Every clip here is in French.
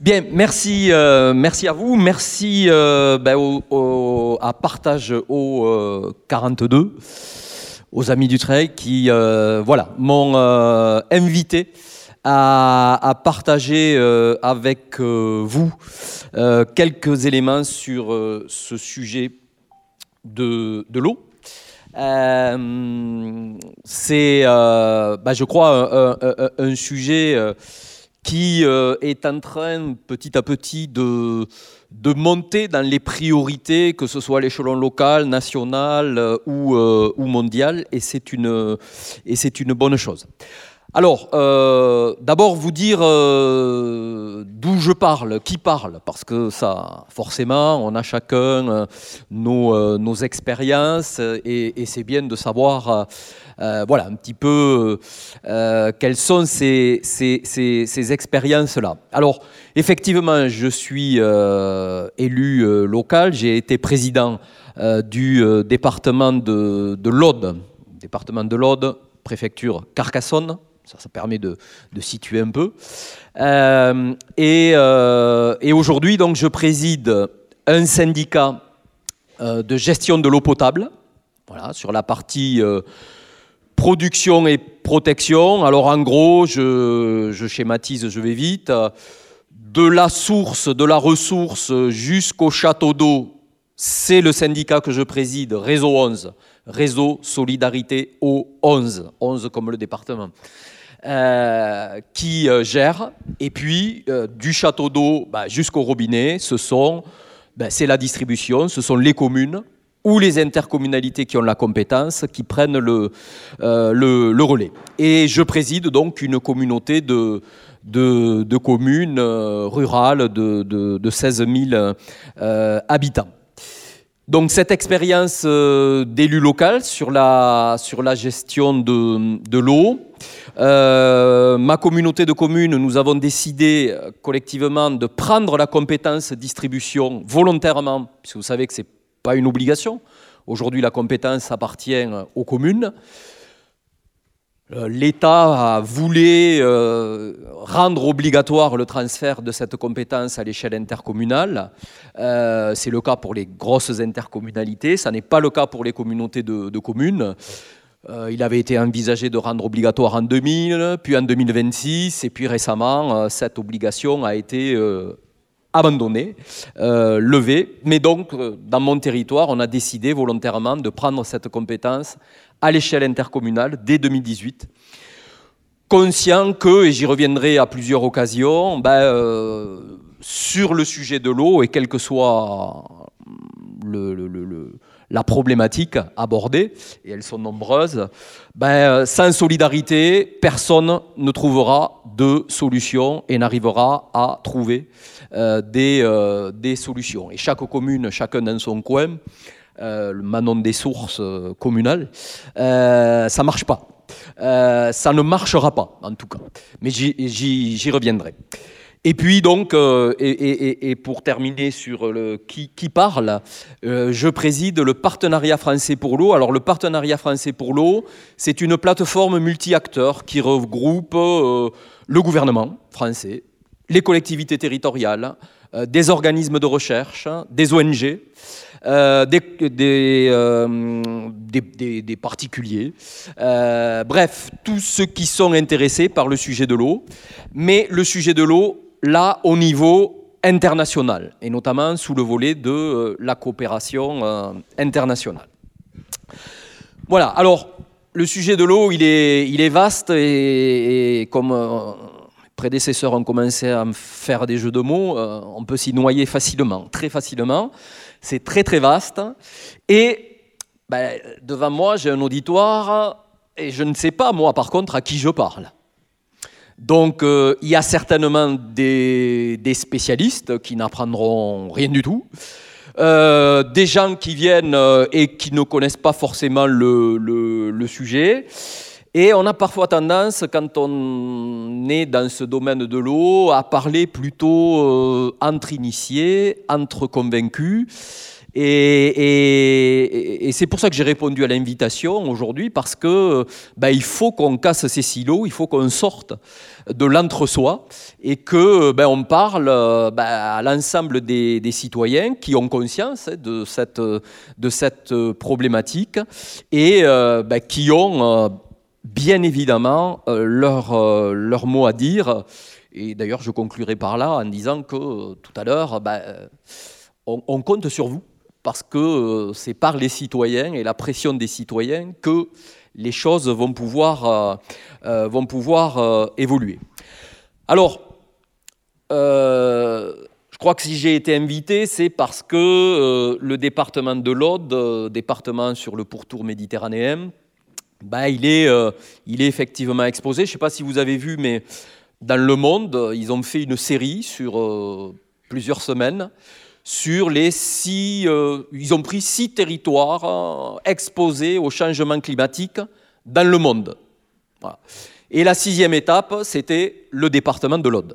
Bien, merci, merci à vous, merci à Partage au 42, aux amis du trail qui m'ont invité à partager avec vous quelques éléments sur ce sujet de l'eau. C'est, je crois, un sujet qui est en train petit à petit de monter dans les priorités, que ce soit à l'échelon local, national ou mondial, et c'est une bonne chose. Alors, d'abord vous dire d'où je parle, qui parle, parce que ça, forcément, on a chacun nos expériences, et c'est bien de savoir un petit peu quelles sont ces expériences-là. Alors, effectivement, je suis élu local, j'ai été président du département de l'Aude, préfecture Carcassonne. Ça permet de situer un peu. Et aujourd'hui, donc, je préside un syndicat de gestion de l'eau potable, voilà, sur la partie production et protection. Alors, en gros, je schématise, je vais vite. De la source, de la ressource jusqu'au château d'eau, c'est le syndicat que je préside, Réseau 11, Réseau Solidarité Eau 11, 11 comme le département. Qui gère, et puis du château d'eau jusqu'au robinet, c'est la distribution, ce sont les communes ou les intercommunalités qui ont la compétence qui prennent le relais. Et je préside donc une communauté de communes rurales de 16 000 habitants. Donc cette expérience d'élu local sur la gestion de l'eau, ma communauté de communes, nous avons décidé collectivement de prendre la compétence distribution volontairement, puisque vous savez que ce n'est pas une obligation. Aujourd'hui, la compétence appartient aux communes. L'État voulait rendre obligatoire le transfert de cette compétence à l'échelle intercommunale. C'est le cas pour les grosses intercommunalités, ça n'est pas le cas pour les communautés de communes. Il avait été envisagé de rendre obligatoire en 2000, puis en 2026, et puis récemment, cette obligation a été abandonnée, levée. Mais donc, dans mon territoire, on a décidé volontairement de prendre cette compétence à l'échelle intercommunale dès 2018, conscient que, et j'y reviendrai à plusieurs occasions, sur le sujet de l'eau, et quelle que soit la problématique abordée, et elles sont nombreuses, sans solidarité, personne ne trouvera de solution et n'arrivera à trouver des solutions. Et chaque commune, chacun dans son coin, le Manon des sources communales, ça ne marche pas. Ça ne marchera pas, en tout cas. Mais j'y reviendrai. Et puis donc, et pour terminer sur qui parle, je préside le Partenariat français pour l'eau. Alors le Partenariat français pour l'eau, c'est une plateforme multi-acteurs qui regroupe le gouvernement français, les collectivités territoriales, des organismes de recherche, des ONG, des particuliers, bref, tous ceux qui sont intéressés par le sujet de l'eau, mais le sujet de l'eau, là, au niveau international, et notamment sous le volet de la coopération internationale. Voilà, alors, le sujet de l'eau, il est vaste, et comme mes prédécesseurs ont commencé à me faire des jeux de mots, on peut s'y noyer facilement, très facilement. C'est très très vaste, et devant moi j'ai un auditoire, et je ne sais pas moi par contre à qui je parle. Donc il y a certainement des spécialistes qui n'apprendront rien du tout, des gens qui viennent et qui ne connaissent pas forcément le sujet. Et on a parfois tendance, quand on est dans ce domaine de l'eau, à parler plutôt entre initiés, entre convaincus. Et c'est pour ça que j'ai répondu à l'invitation aujourd'hui, parce que il faut qu'on casse ces silos, il faut qu'on sorte de l'entre-soi et que on parle à l'ensemble des citoyens qui ont conscience de cette problématique et qui ont bien évidemment leur mot à dire. Et d'ailleurs, je conclurai par là en disant que tout à l'heure, on compte sur vous, parce que c'est par les citoyens et la pression des citoyens que les choses vont pouvoir évoluer. Alors, je crois que si j'ai été invité, c'est parce que le département de l'Aude, département sur le pourtour méditerranéen, il est effectivement exposé. Je ne sais pas si vous avez vu, mais dans Le Monde, ils ont fait une série sur plusieurs semaines sur les ils ont pris 6 territoires exposés au changement climatique dans le monde. Voilà. Et la 6e étape, c'était le département de l'Aude.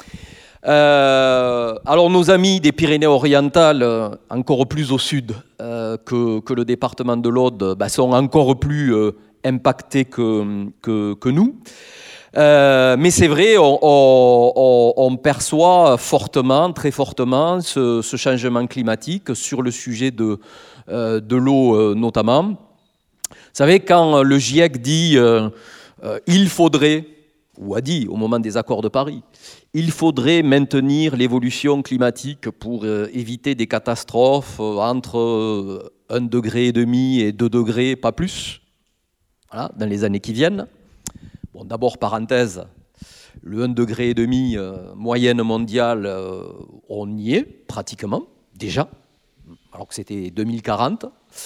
Alors nos amis des Pyrénées-Orientales, encore plus au sud que le département de l'Aude, sont encore plus impactés que nous. Mais c'est vrai, on perçoit fortement, très fortement, ce changement climatique sur le sujet de l'eau notamment. Vous savez, quand le GIEC dit il faudrait, ou a dit au moment des accords de Paris, il faudrait maintenir l'évolution climatique pour éviter des catastrophes entre 1,5 degré et 2 degrés, pas plus, voilà, dans les années qui viennent. Bon, d'abord, parenthèse, le 1,5 degré moyenne mondiale, on y est pratiquement, déjà, alors que c'était 2040.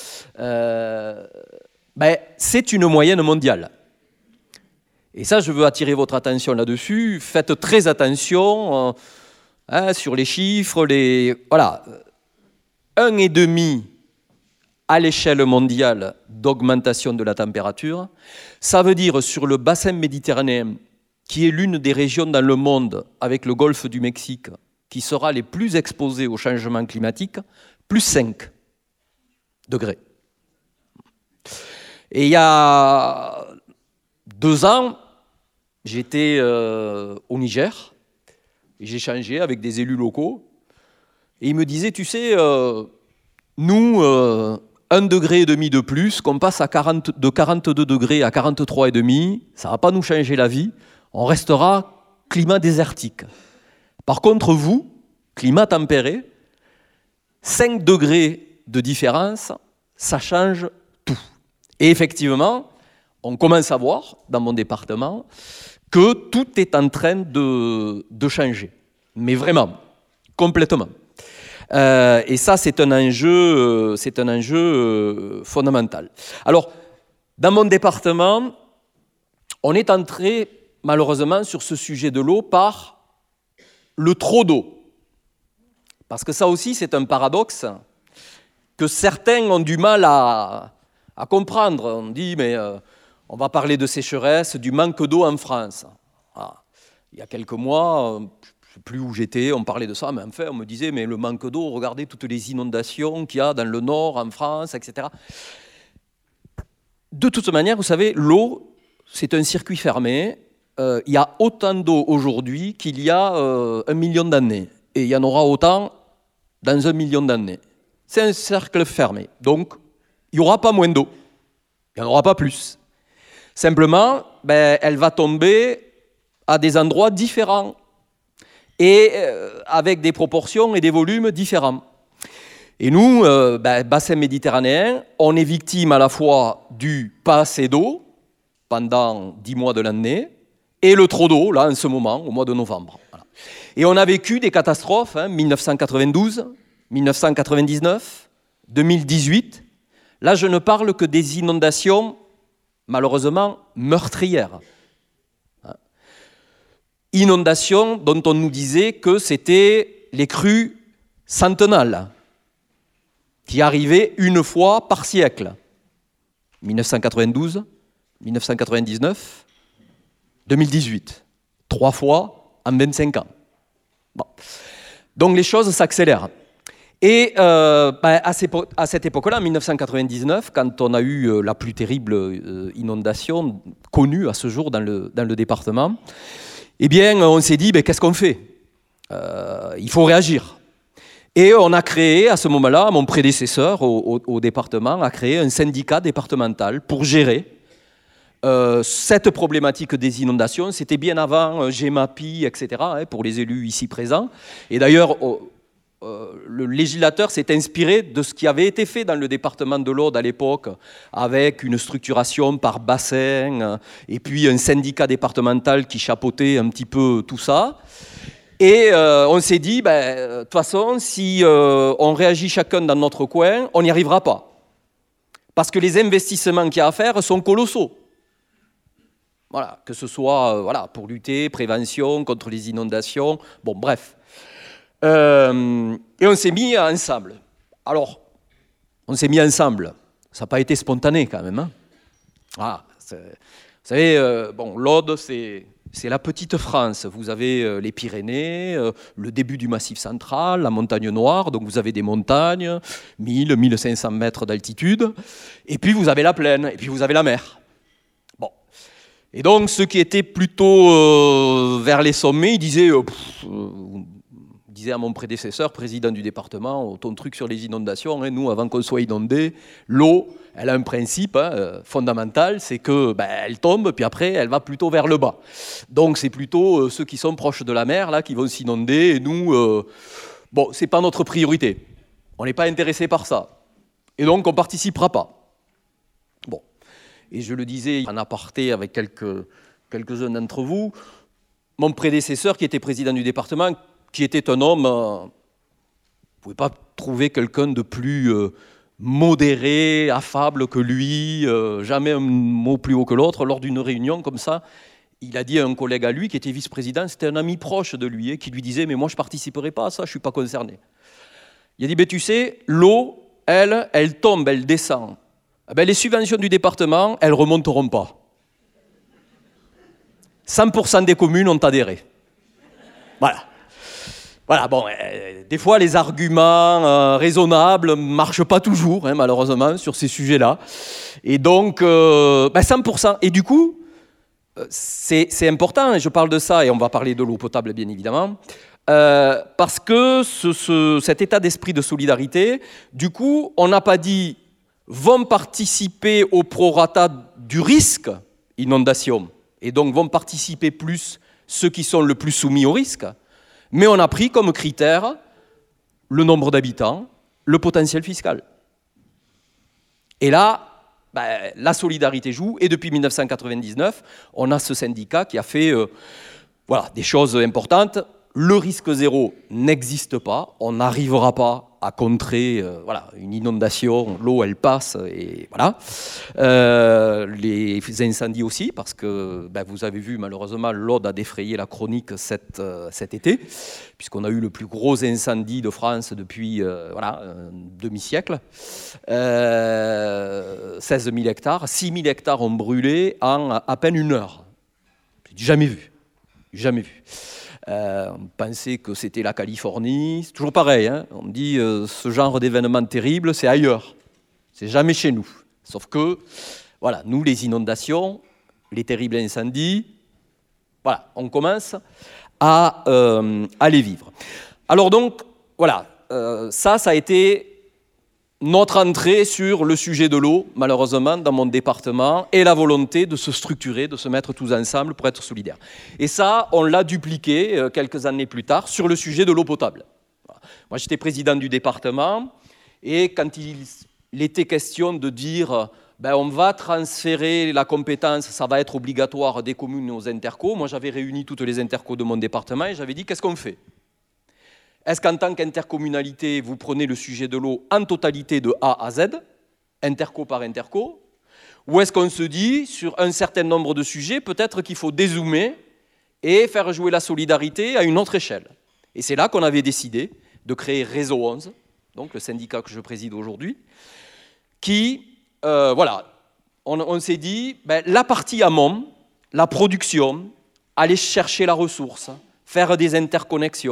C'est une moyenne mondiale. Et ça, je veux attirer votre attention là-dessus. Faites très attention sur les chiffres. Voilà, 1,5 à l'échelle mondiale d'augmentation de la température. Ça veut dire sur le bassin méditerranéen, qui est l'une des régions dans le monde avec le golfe du Mexique, qui sera les plus exposées au changement climatique, plus 5 degrés. Et il y a 2 ans, j'étais au Niger, et j'ai échangé avec des élus locaux, et ils me disaient, tu sais, nous, 1,5 degré de plus, qu'on passe de 42 degrés à 43,5, ça ne va pas nous changer la vie, on restera climat désertique. Par contre, vous, climat tempéré, 5 degrés de différence, ça change tout. Et effectivement, on commence à voir, dans mon département, que tout est en train de changer. Mais vraiment, complètement. Et ça, c'est un enjeu fondamental. Alors, dans mon département, on est entré, malheureusement, sur ce sujet de l'eau par le trop d'eau. Parce que ça aussi, c'est un paradoxe que certains ont du mal à comprendre. On dit, mais on va parler de sécheresse, du manque d'eau en France. Ah. Il y a quelques mois, je ne sais plus où j'étais, on parlait de ça, mais enfin, on me disait, mais le manque d'eau, regardez toutes les inondations qu'il y a dans le nord, en France, etc. De toute manière, vous savez, l'eau, c'est un circuit fermé. Il y a autant d'eau aujourd'hui qu'il y a 1 million d'années. Et il y en aura autant dans 1 million d'années. C'est un cercle fermé. Donc, il n'y aura pas moins d'eau. Il n'y en aura pas plus. Simplement, elle va tomber à des endroits différents et avec des proportions et des volumes différents. Et nous, bassin méditerranéen, on est victime à la fois du pas assez d'eau pendant 10 mois de l'année et le trop d'eau, là, en ce moment, au mois de novembre. Voilà. Et on a vécu des catastrophes, 1992, 1999, 2018. Là, je ne parle que des inondations, malheureusement, meurtrières. Inondations dont on nous disait que c'était les crues centennales, qui arrivaient une fois par siècle. 1992, 1999, 2018. 3 fois en 25 ans. Bon. Donc les choses s'accélèrent. Et à cette époque-là, en 1999, quand on a eu la plus terrible inondation connue à ce jour dans le département, eh bien, on s'est dit, qu'est-ce qu'on fait? Il faut réagir. Et on a créé, à ce moment-là, mon prédécesseur au département a créé un syndicat départemental pour gérer cette problématique des inondations. C'était bien avant GEMAPI, etc., pour les élus ici présents. Et d'ailleurs, le législateur s'est inspiré de ce qui avait été fait dans le département de l'Aude à l'époque, avec une structuration par bassin, et puis un syndicat départemental qui chapeautait un petit peu tout ça. Et on s'est dit, de toute façon, si on réagit chacun dans notre coin, on n'y arrivera pas. Parce que les investissements qu'il y a à faire sont colossaux. Voilà, que ce soit pour lutter, prévention, contre les inondations, bon bref. Et on s'est mis ensemble. Alors, on s'est mis ensemble. Ça n'a pas été spontané quand même. Vous savez, l'Aude, c'est la petite France. Vous avez les Pyrénées, le début du Massif central, la montagne noire, donc vous avez des montagnes, 1000, 1500 mètres d'altitude, et puis vous avez la plaine, et puis vous avez la mer. Et donc, ceux qui étaient plutôt vers les sommets, ils disaient à mon prédécesseur, président du département, ton truc sur les inondations, nous, avant qu'on soit inondés, l'eau, elle a un principe fondamental, c'est que elle tombe, puis après, elle va plutôt vers le bas. Donc, c'est plutôt ceux qui sont proches de la mer là qui vont s'inonder, et nous, c'est pas notre priorité. On n'est pas intéressé par ça. Et donc, on ne participera pas. Bon. Et je le disais en aparté avec quelques-uns d'entre vous, mon prédécesseur, qui était président du département, qui était un homme, vous ne pouvez pas trouver quelqu'un de plus modéré, affable que lui, jamais un mot plus haut que l'autre. Lors d'une réunion comme ça, il a dit à un collègue à lui, qui était vice-président, c'était un ami proche de lui, qui lui disait « mais moi je ne participerai pas à ça, je ne suis pas concerné ». Il a dit « tu sais, l'eau, elle tombe, elle descend. Les subventions du département, elles ne remonteront pas. 100% des communes ont adhéré. » Voilà. Voilà, des fois, les arguments raisonnables ne marchent pas toujours, malheureusement, sur ces sujets-là. Et donc, 100%. Et du coup, c'est important, et je parle de ça, et on va parler de l'eau potable, bien évidemment, parce que cet état d'esprit de solidarité, du coup, on n'a pas dit vont participer au prorata du risque inondation, et donc vont participer plus ceux qui sont le plus soumis au risque, mais on a pris comme critère le nombre d'habitants, le potentiel fiscal. Et là, la solidarité joue, et depuis 1999, on a ce syndicat qui a fait des choses importantes. Le risque zéro n'existe pas, on n'arrivera pas à contrer une inondation, l'eau elle passe, et voilà. Les incendies aussi, parce que vous avez vu malheureusement l'Aude a défrayé la chronique cet été, puisqu'on a eu le plus gros incendie de France depuis un demi-siècle. 16 000 hectares, 6 000 hectares ont brûlé en à peine une heure. Jamais vu, jamais vu. On pensait que c'était la Californie, c'est toujours pareil, on dit ce genre d'événement terrible, c'est ailleurs, c'est jamais chez nous. Sauf que, nous les inondations, les terribles incendies, on commence à les vivre. Alors donc, ça a été notre entrée sur le sujet de l'eau, malheureusement, dans mon département, et la volonté de se structurer, de se mettre tous ensemble pour être solidaires. Et ça, on l'a dupliqué quelques années plus tard sur le sujet de l'eau potable. Moi, j'étais président du département, et quand il était question de dire on va transférer la compétence, ça va être obligatoire des communes aux intercos, moi j'avais réuni toutes les intercos de mon département et j'avais dit qu'est-ce qu'on fait ? Est-ce qu'en tant qu'intercommunalité, vous prenez le sujet de l'eau en totalité de A à Z, interco par interco, ou est-ce qu'on se dit, sur un certain nombre de sujets, peut-être qu'il faut dézoomer et faire jouer la solidarité à une autre échelle. Et c'est là qu'on avait décidé de créer Réseau 11, donc le syndicat que je préside aujourd'hui, qui, on s'est dit, la partie amont, la production, aller chercher la ressource, faire des interconnexions,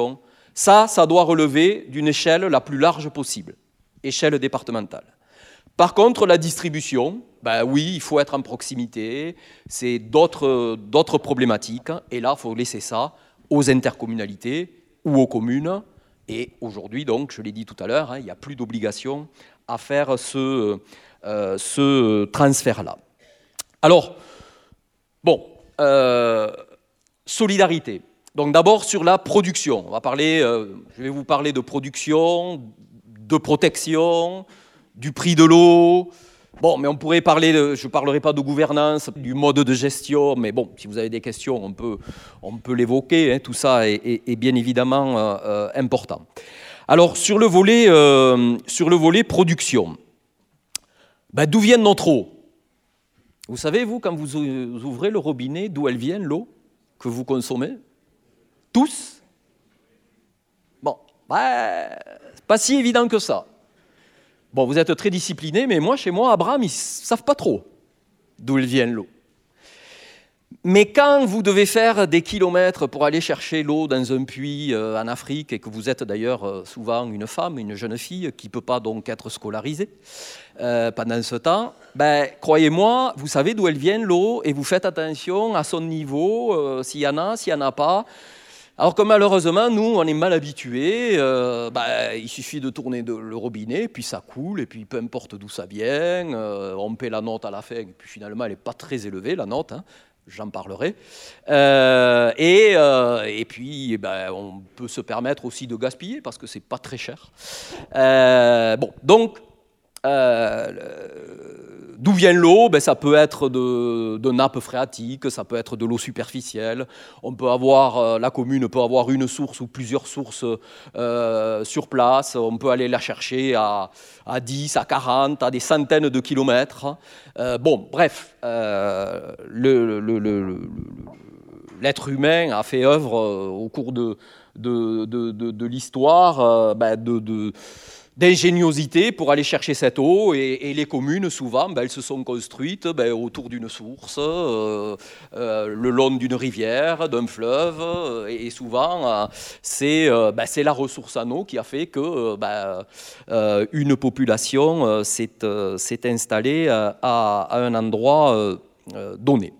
Ça doit relever d'une échelle la plus large possible, échelle départementale. Par contre, la distribution, ben oui, il faut être en proximité, c'est d'autres problématiques, et là, il faut laisser ça aux intercommunalités ou aux communes. Et aujourd'hui, donc, je l'ai dit tout à l'heure, il n'y a plus d'obligation à faire ce transfert-là. Alors, bon, solidarité. Donc d'abord sur la production. On va parler, je vais vous parler de production, de protection, du prix de l'eau. Bon, mais on pourrait parler, je ne parlerai pas de gouvernance, du mode de gestion, mais bon, si vous avez des questions, on peut l'évoquer. Tout ça est bien évidemment important. Alors sur le volet production, ben, d'où vient notre eau? Vous savez, vous, quand vous ouvrez le robinet, d'où elle vient, l'eau que vous consommez? Tous? Bon, ben, c'est pas si évident que ça. Bon, vous êtes très disciplinés, mais moi, chez moi, Abraham, ils ne savent pas trop d'où elle vient, l'eau. Mais quand vous devez faire des kilomètres pour aller chercher l'eau dans un puits en Afrique, et que vous êtes d'ailleurs souvent une femme, une jeune fille, qui ne peut pas donc être scolarisée pendant ce temps, ben, croyez-moi, vous savez d'où elle vient, l'eau, et vous faites attention à son niveau, s'il y en a pas. Alors que malheureusement, nous, on est mal habitués, il suffit de tourner le robinet, puis ça coule, et puis peu importe d'où ça vient, on paie la note à la fin, et puis finalement, elle n'est pas très élevée, la note, j'en parlerai. Et puis, on peut se permettre aussi de gaspiller, parce que ce n'est pas très cher. D'où vient l'eau? Ça peut être de nappes phréatiques, ça peut être de l'eau superficielle. On peut avoir, la commune peut avoir une source ou plusieurs sources sur place. On peut aller la chercher à 10, à 40, à des centaines de kilomètres. Bref, l'être humain a fait œuvre au cours de l'histoire d'ingéniosité pour aller chercher cette eau, et les communes, souvent, elles se sont construites autour d'une source, le long d'une rivière, d'un fleuve, et souvent, c'est la ressource en eau qui a fait que une population s'est installée à un endroit donné.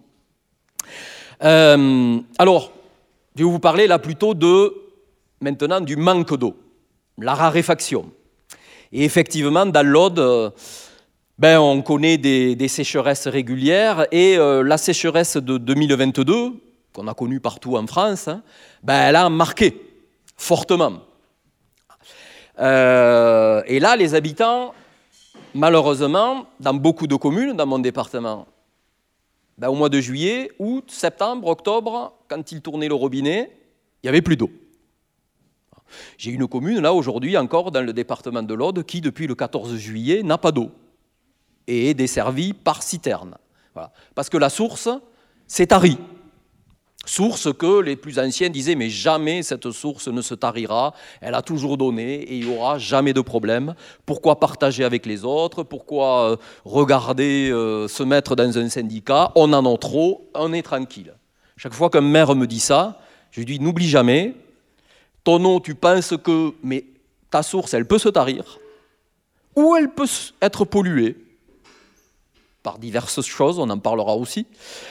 Alors, je vais vous parler là plutôt maintenant du manque d'eau, la raréfaction. Et effectivement, dans l'Aude, on connaît des sécheresses régulières, et la sécheresse de 2022, qu'on a connue partout en France, elle a marqué fortement. Et là, les habitants, malheureusement, dans beaucoup de communes, dans mon département, au mois de juillet, août, septembre, octobre, quand ils tournaient le robinet, il n'y avait plus d'eau. J'ai une commune, là, aujourd'hui, encore dans le département de l'Aude, qui, depuis le 14 juillet, n'a pas d'eau et est desservie par citerne. Voilà. Parce que la source s'est tarie. Source que les plus anciens disaient, mais jamais cette source ne se tarira, elle a toujours donné et il n'y aura jamais de problème. Pourquoi partager avec les autres? Pourquoi regarder se mettre dans un syndicat? On en a trop, on est tranquille. Chaque fois qu'un maire me dit ça, je lui dis, n'oublie jamais, ton eau, tu penses que mais ta source, elle peut se tarir, ou elle peut être polluée par diverses choses, on en parlera aussi.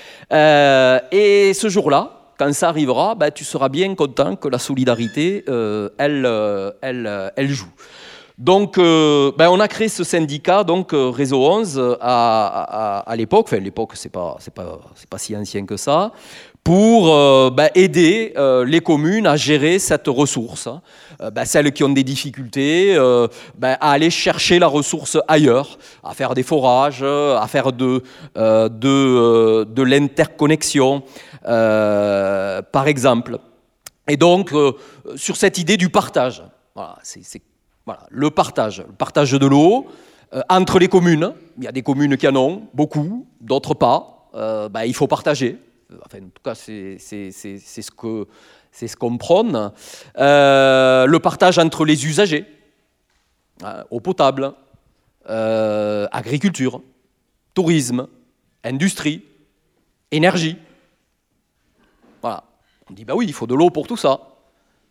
Et ce jour-là, quand ça arrivera, tu seras bien content que la solidarité, elle joue. Donc, on a créé ce syndicat, donc Réseau 11, à l'époque. Enfin, l'époque, c'est pas si ancien que ça, pour aider les communes à gérer cette ressource, celles qui ont des difficultés, à aller chercher la ressource ailleurs, à faire des forages, à faire de l'interconnexion, par exemple. Et donc, sur cette idée du partage, voilà, le partage de l'eau entre les communes. Il y a des communes qui en ont beaucoup, d'autres pas. Il faut partager. Enfin, en tout cas, c'est ce qu'on prône. Le partage entre les usagers, eau potable, agriculture, tourisme, industrie, énergie. Voilà. On dit, oui, il faut de l'eau pour tout ça.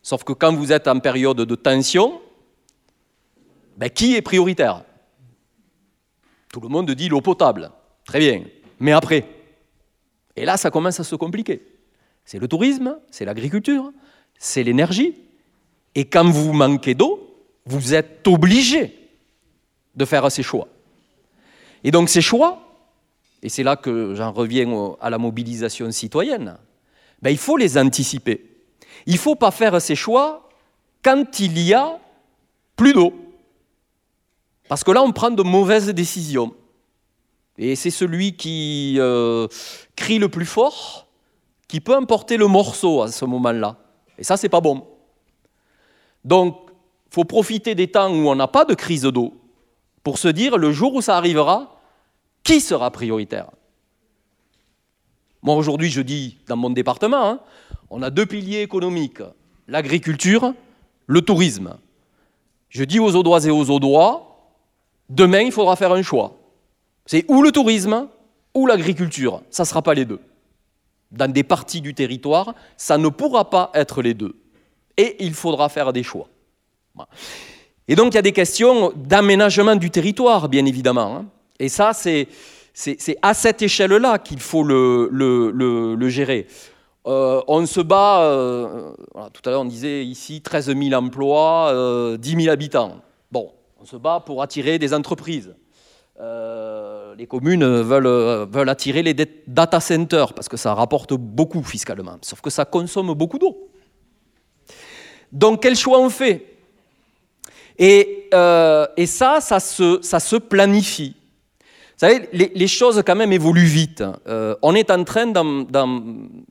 Sauf que quand vous êtes en période de tension, ben, qui est prioritaire? Tout le monde dit l'eau potable. Très bien. Mais après? Et là, ça commence à se compliquer. C'est le tourisme, c'est l'agriculture, c'est l'énergie. Et quand vous manquez d'eau, vous êtes obligé de faire ces choix. Et donc ces choix, et c'est là que j'en reviens à la mobilisation citoyenne, ben, il faut les anticiper. Il ne faut pas faire ces choix quand il y a plus d'eau. Parce que là, on prend de mauvaises décisions. Et c'est celui qui crie le plus fort qui peut emporter le morceau à ce moment-là. Et ça, c'est pas bon. Donc, il faut profiter des temps où on n'a pas de crise d'eau pour se dire, le jour où ça arrivera, qui sera prioritaire? Moi, aujourd'hui, je dis, dans mon département, on a 2 piliers économiques, l'agriculture, le tourisme. Je dis aux Audoises et aux Audois, demain, il faudra faire un choix. C'est ou le tourisme ou l'agriculture. Ça ne sera pas les deux. Dans des parties du territoire, ça ne pourra pas être les deux. Et il faudra faire des choix. Et donc, il y a des questions d'aménagement du territoire, bien évidemment. Et ça, c'est à cette échelle-là qu'il faut le gérer. On se bat, voilà, tout à l'heure on disait ici 13 000 emplois, 10 000 habitants. Bon, on se bat pour attirer des entreprises. Les communes veulent attirer les data centers parce que ça rapporte beaucoup fiscalement, sauf que ça consomme beaucoup d'eau. Donc quel choix on fait? Et ça se planifie. Vous savez, les choses quand même évoluent vite. On est en train, dans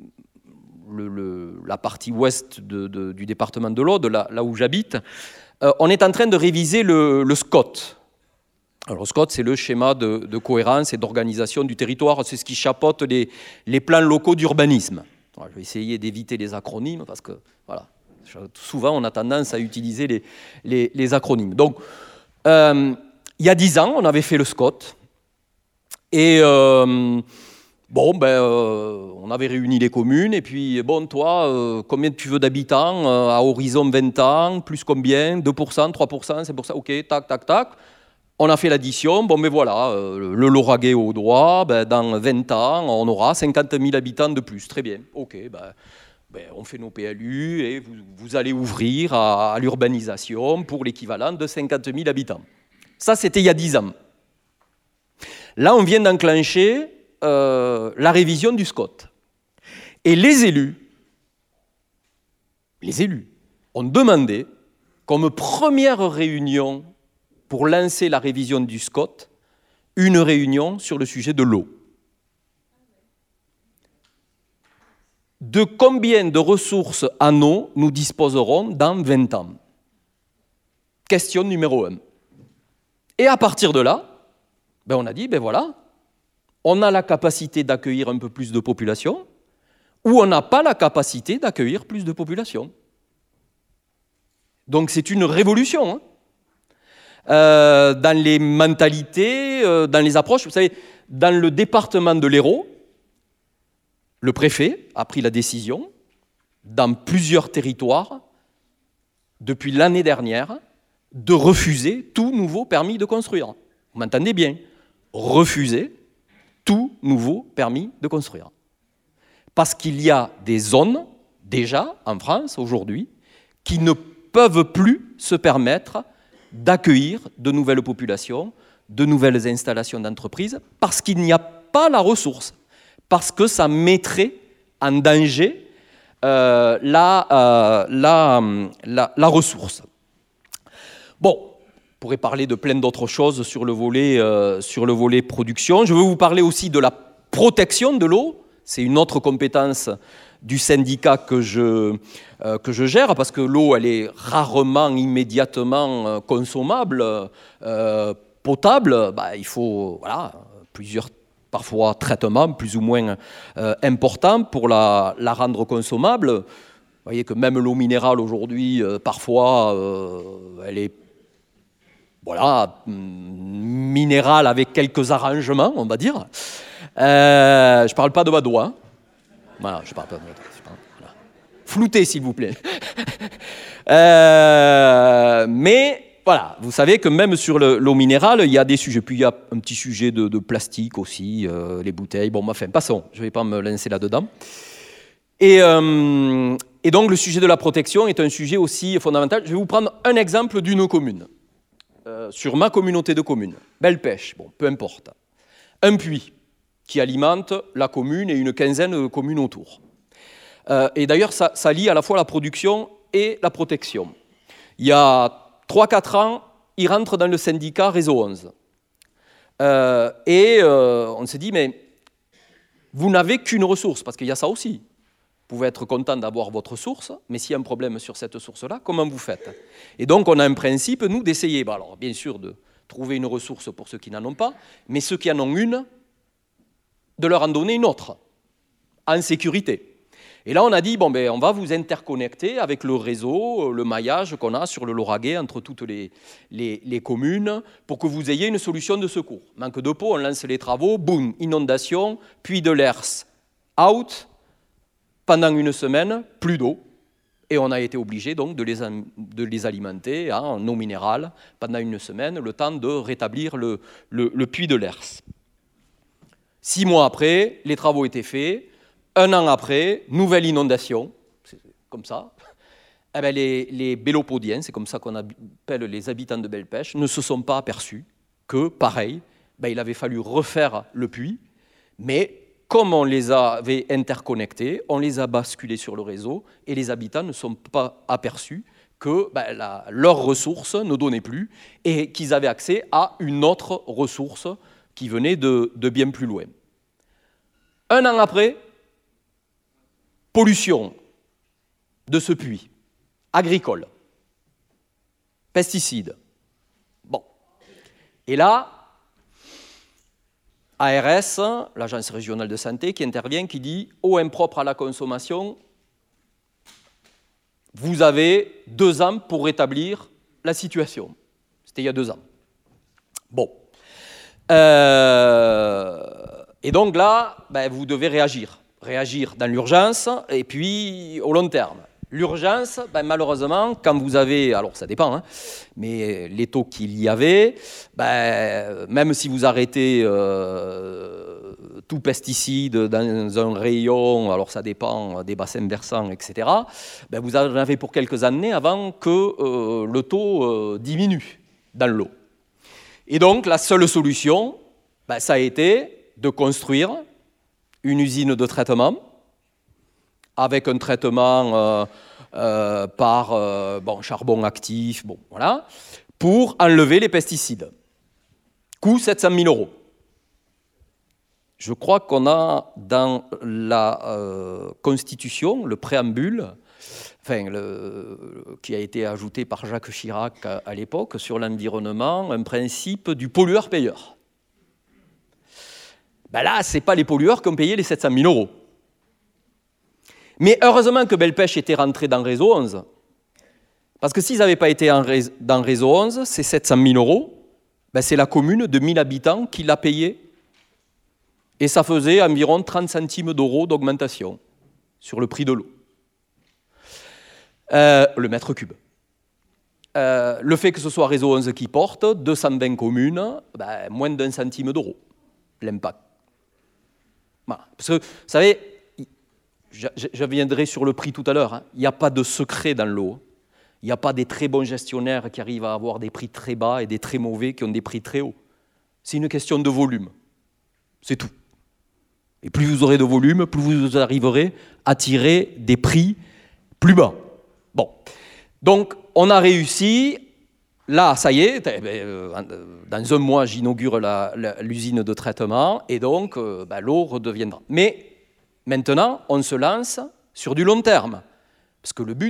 la partie ouest du département de l'Aude, là où j'habite, on est en train de réviser le SCOT. Alors, le SCOT, c'est le schéma de cohérence et d'organisation du territoire. C'est ce qui chapeaute les plans locaux d'urbanisme. Je vais essayer d'éviter les acronymes parce que, voilà, souvent, on a tendance à utiliser les acronymes. Donc, il y a 10 ans, on avait fait le SCOT. Et, on avait réuni les communes. Et puis, bon, toi, combien tu veux d'habitants à horizon 20 ans? Plus combien? 2%, 3%, c'est pour ça? OK, tac, tac, tac. On a fait l'addition, bon mais voilà, le Lauragais au doigt, dans 20 ans, on aura 50 000 habitants de plus. Très bien, ok, on fait nos PLU et vous allez ouvrir à l'urbanisation pour l'équivalent de 50 000 habitants. Ça, c'était il y a 10 ans. Là, on vient d'enclencher la révision du SCOT. Et les élus ont demandé, comme première réunion pour lancer la révision du SCOT, une réunion sur le sujet de l'eau. De combien de ressources en eau nous disposerons dans 20 ans? Question numéro 1. Et à partir de là, on a dit, voilà, on a la capacité d'accueillir un peu plus de population ou on n'a pas la capacité d'accueillir plus de population. Donc c'est une révolution, dans les mentalités, dans les approches. Vous savez, dans le département de l'Hérault, le préfet a pris la décision, dans plusieurs territoires, depuis l'année dernière, de refuser tout nouveau permis de construire. Vous m'entendez bien? Refuser tout nouveau permis de construire. Parce qu'il y a des zones, déjà, en France, aujourd'hui, qui ne peuvent plus se permettre d'accueillir de nouvelles populations, de nouvelles installations d'entreprises, parce qu'il n'y a pas la ressource, parce que ça mettrait en danger la ressource. Bon, on pourrait parler de plein d'autres choses sur le volet production. Je veux vous parler aussi de la protection de l'eau. C'est une autre compétence du syndicat que je gère, parce que l'eau, elle est rarement immédiatement consommable, potable. Il faut plusieurs parfois traitements plus ou moins importants pour la rendre consommable. Vous voyez que même l'eau minérale aujourd'hui, parfois, elle est minérale avec quelques arrangements, on va dire. Je ne parle pas de Badois. Voilà, je parle pas de Badois. Voilà. Flouté, s'il vous plaît. Mais voilà, vous savez que même sur l'eau minérale, il y a des sujets. Puis il y a un petit sujet de plastique aussi, les bouteilles. Bon, enfin, passons, je ne vais pas me lancer là-dedans. Et donc, le sujet de la protection est un sujet aussi fondamental. Je vais vous prendre un exemple d'une commune. Sur ma communauté de communes, Belle-Pêche, bon, peu importe. Un puits qui alimente la commune et une quinzaine de communes autour. Et d'ailleurs, ça lie à la fois la production et la protection. Il y a 3-4 ans, il rentre dans le syndicat Réseau 11. On s'est dit, mais vous n'avez qu'une ressource, parce qu'il y a ça aussi. Vous pouvez être content d'avoir votre source, mais s'il y a un problème sur cette source-là, comment vous faites? Et donc, on a un principe, nous, d'essayer, alors bien sûr, de trouver une ressource pour ceux qui n'en ont pas, mais ceux qui en ont une, de leur en donner une autre, en sécurité. Et là, on a dit, bon, ben, on va vous interconnecter avec le réseau, le maillage qu'on a sur le Lauragais entre toutes les communes, pour que vous ayez une solution de secours. Manque de peau, on lance les travaux, boum, inondation, puits de l'Hers, out. Pendant une semaine, plus d'eau, et on a été obligé donc de les alimenter en eau minérale pendant une semaine, le temps de rétablir le puits de l'Hers. 6 mois après, les travaux étaient faits. 1 an après, nouvelle inondation, c'est comme ça. Eh bien, les Bélopodiens, c'est comme ça qu'on appelle les habitants de Belle-Pêche, ne se sont pas aperçus que, pareil, il avait fallu refaire le puits, mais comme on les avait interconnectés, on les a basculés sur le réseau et les habitants ne sont pas aperçus que leurs ressources ne donnaient plus et qu'ils avaient accès à une autre ressource qui venait de bien plus loin. 1 an après, pollution de ce puits, agricole, pesticides. Bon. Et là, ARS, l'Agence régionale de santé, qui intervient, qui dit « eau impropre à la consommation, vous avez 2 ans pour rétablir la situation. » C'était il y a 2 ans. Bon. Et donc là, vous devez réagir. Réagir dans l'urgence et puis au long terme. L'urgence, malheureusement, quand vous avez, alors ça dépend, mais les taux qu'il y avait, même si vous arrêtez tout pesticide dans un rayon, alors ça dépend des bassins versants, etc., vous en avez pour quelques années avant que le taux diminue dans l'eau. Et donc, la seule solution, ça a été de construire une usine de traitement avec un traitement par charbon actif, voilà, pour enlever les pesticides. Coût 700 000 €. Je crois qu'on a dans la Constitution, le préambule, qui a été ajouté par Jacques Chirac à l'époque, sur l'environnement, un principe du pollueur-payeur. Là, ce n'est pas les pollueurs qui ont payé les 700 000 €. Mais heureusement que Belle-Pêche était rentrée dans Réseau 11. Parce que s'ils n'avaient pas été dans Réseau 11, ces 700 000 €, c'est la commune de 1000 habitants qui l'a payé. Et ça faisait environ 30 centimes d'euros d'augmentation sur le prix de l'eau. Le mètre cube. Le fait que ce soit Réseau 11 qui porte, 220 communes, moins d'1 centime d'euro, l'impact. Voilà. Parce que, vous savez, je viendrai sur le prix tout à l'heure, il n'y a pas de secret dans l'eau. Il n'y a pas des très bons gestionnaires qui arrivent à avoir des prix très bas et des très mauvais qui ont des prix très hauts. C'est une question de volume. C'est tout. Et plus vous aurez de volume, plus vous arriverez à tirer des prix plus bas. Bon. Donc, on a réussi. Là, ça y est, dans 1 mois, j'inaugure l'usine de traitement et donc l'eau redeviendra. Mais maintenant, on se lance sur du long terme. Parce que le but,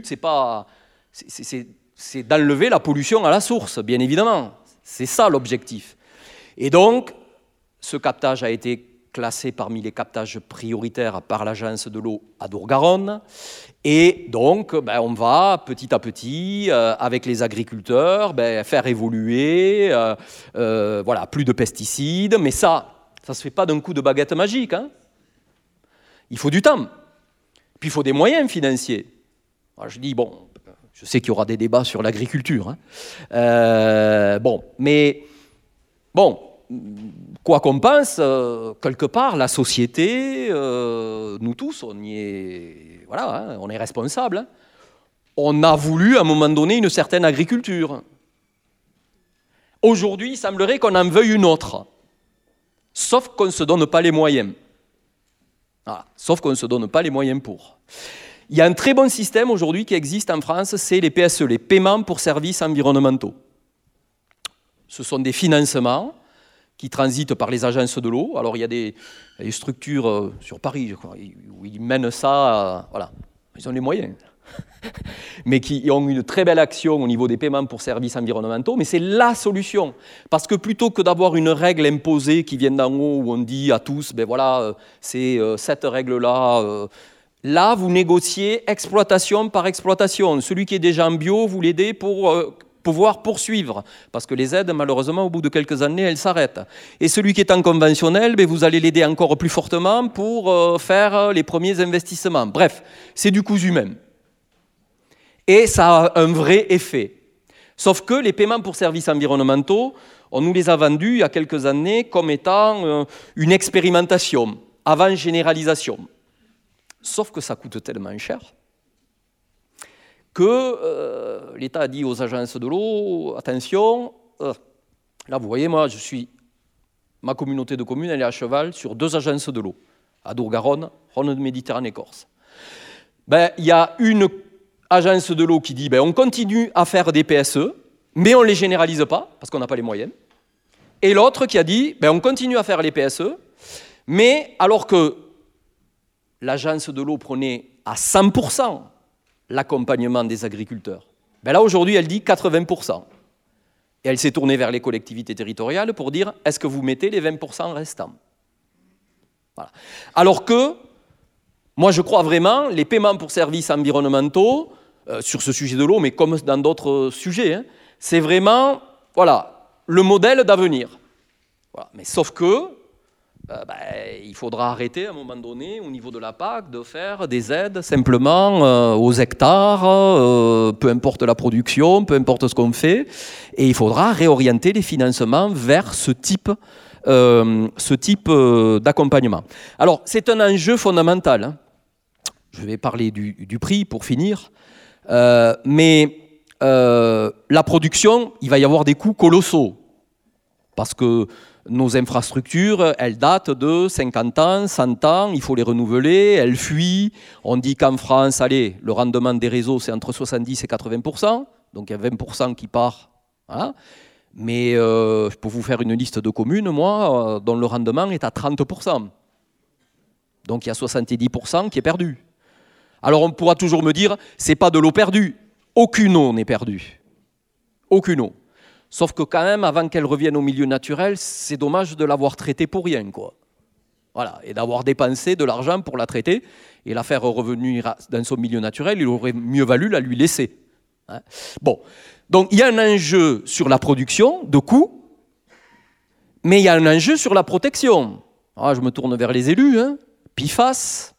c'est d'enlever la pollution à la source, bien évidemment. C'est ça l'objectif. Et donc, ce captage a été classé parmi les captages prioritaires par l'Agence de l'eau Adour-Garonne. Et donc, on va petit à petit, avec les agriculteurs, faire évoluer, plus de pesticides. Mais ça ne se fait pas d'un coup de baguette magique. Il faut du temps. Puis il faut des moyens financiers. Alors, je dis, Je sais qu'il y aura des débats sur l'agriculture. Mais quoi qu'on pense, quelque part, la société, nous tous, on y est, voilà, on est responsables. Hein. On a voulu, à un moment donné, une certaine agriculture. Aujourd'hui, il semblerait qu'on en veuille une autre, sauf qu'on ne se donne pas les moyens. Voilà. Sauf qu'on ne se donne pas les moyens pour. Il y a un très bon système aujourd'hui qui existe en France, c'est les PSE, les paiements pour services environnementaux. Ce sont des financements qui transitent par les agences de l'eau. Alors il y a des structures sur Paris, je crois, où ils mènent ça, voilà, ils ont les moyens. Mais qui ont une très belle action au niveau des paiements pour services environnementaux, mais c'est la solution. Parce que plutôt que d'avoir une règle imposée qui vient d'en haut, où on dit à tous, ben voilà, c'est cette règle-là, là, vous négociez exploitation par exploitation. Celui qui est déjà en bio, vous l'aidez pour pouvoir poursuivre. Parce que les aides, malheureusement, au bout de quelques années, elles s'arrêtent. Et celui qui est en conventionnel, ben, vous allez l'aider encore plus fortement pour faire les premiers investissements. Bref, c'est du cousu même. Et ça a un vrai effet. Sauf que les paiements pour services environnementaux, on nous les a vendus il y a quelques années comme étant une expérimentation, avant généralisation. Sauf que ça coûte tellement cher que l'État a dit aux agences de l'eau, attention, là vous voyez, moi ma communauté de communes, elle est à cheval sur 2 agences de l'eau, Adour-Garonne, Rhône-Méditerranée-Corse. Ben, il y a une agence de l'eau qui dit on continue à faire des PSE, mais on ne les généralise pas, parce qu'on n'a pas les moyens. Et l'autre qui a dit on continue à faire les PSE, mais alors que l'agence de l'eau prenait à 100% l'accompagnement des agriculteurs, là aujourd'hui elle dit 80%. Et elle s'est tournée vers les collectivités territoriales pour dire est-ce que vous mettez les 20% restants? Voilà. Alors que moi, je crois vraiment, les paiements pour services environnementaux, sur ce sujet de l'eau, mais comme dans d'autres sujets, c'est vraiment le modèle d'avenir. Voilà. Mais sauf que, il faudra arrêter à un moment donné, au niveau de la PAC, de faire des aides simplement aux hectares, peu importe la production, peu importe ce qu'on fait, et il faudra réorienter les financements vers ce type d'accompagnement. Alors, c'est un enjeu fondamental, hein. Je vais parler du prix pour finir, mais la production, il va y avoir des coûts colossaux, parce que nos infrastructures, elles datent de 50 ans, 100 ans, il faut les renouveler, elles fuient. On dit qu'en France, le rendement des réseaux, c'est entre 70 et 80%, donc il y a 20% qui part. Voilà. Mais je peux vous faire une liste de communes, moi, dont le rendement est à 30%. Donc il y a 70% qui est perdu. Alors on pourra toujours me dire, c'est pas de l'eau perdue. Aucune eau n'est perdue. Aucune eau. Sauf que quand même, avant qu'elle revienne au milieu naturel, c'est dommage de l'avoir traitée pour rien, quoi. Voilà, et d'avoir dépensé de l'argent pour la traiter et la faire revenir dans son milieu naturel, il aurait mieux valu la lui laisser. Hein. Bon, donc il y a un enjeu sur la production de coûts, mais il y a un enjeu sur la protection. Ah, je me tourne vers les élus, hein. PFAS.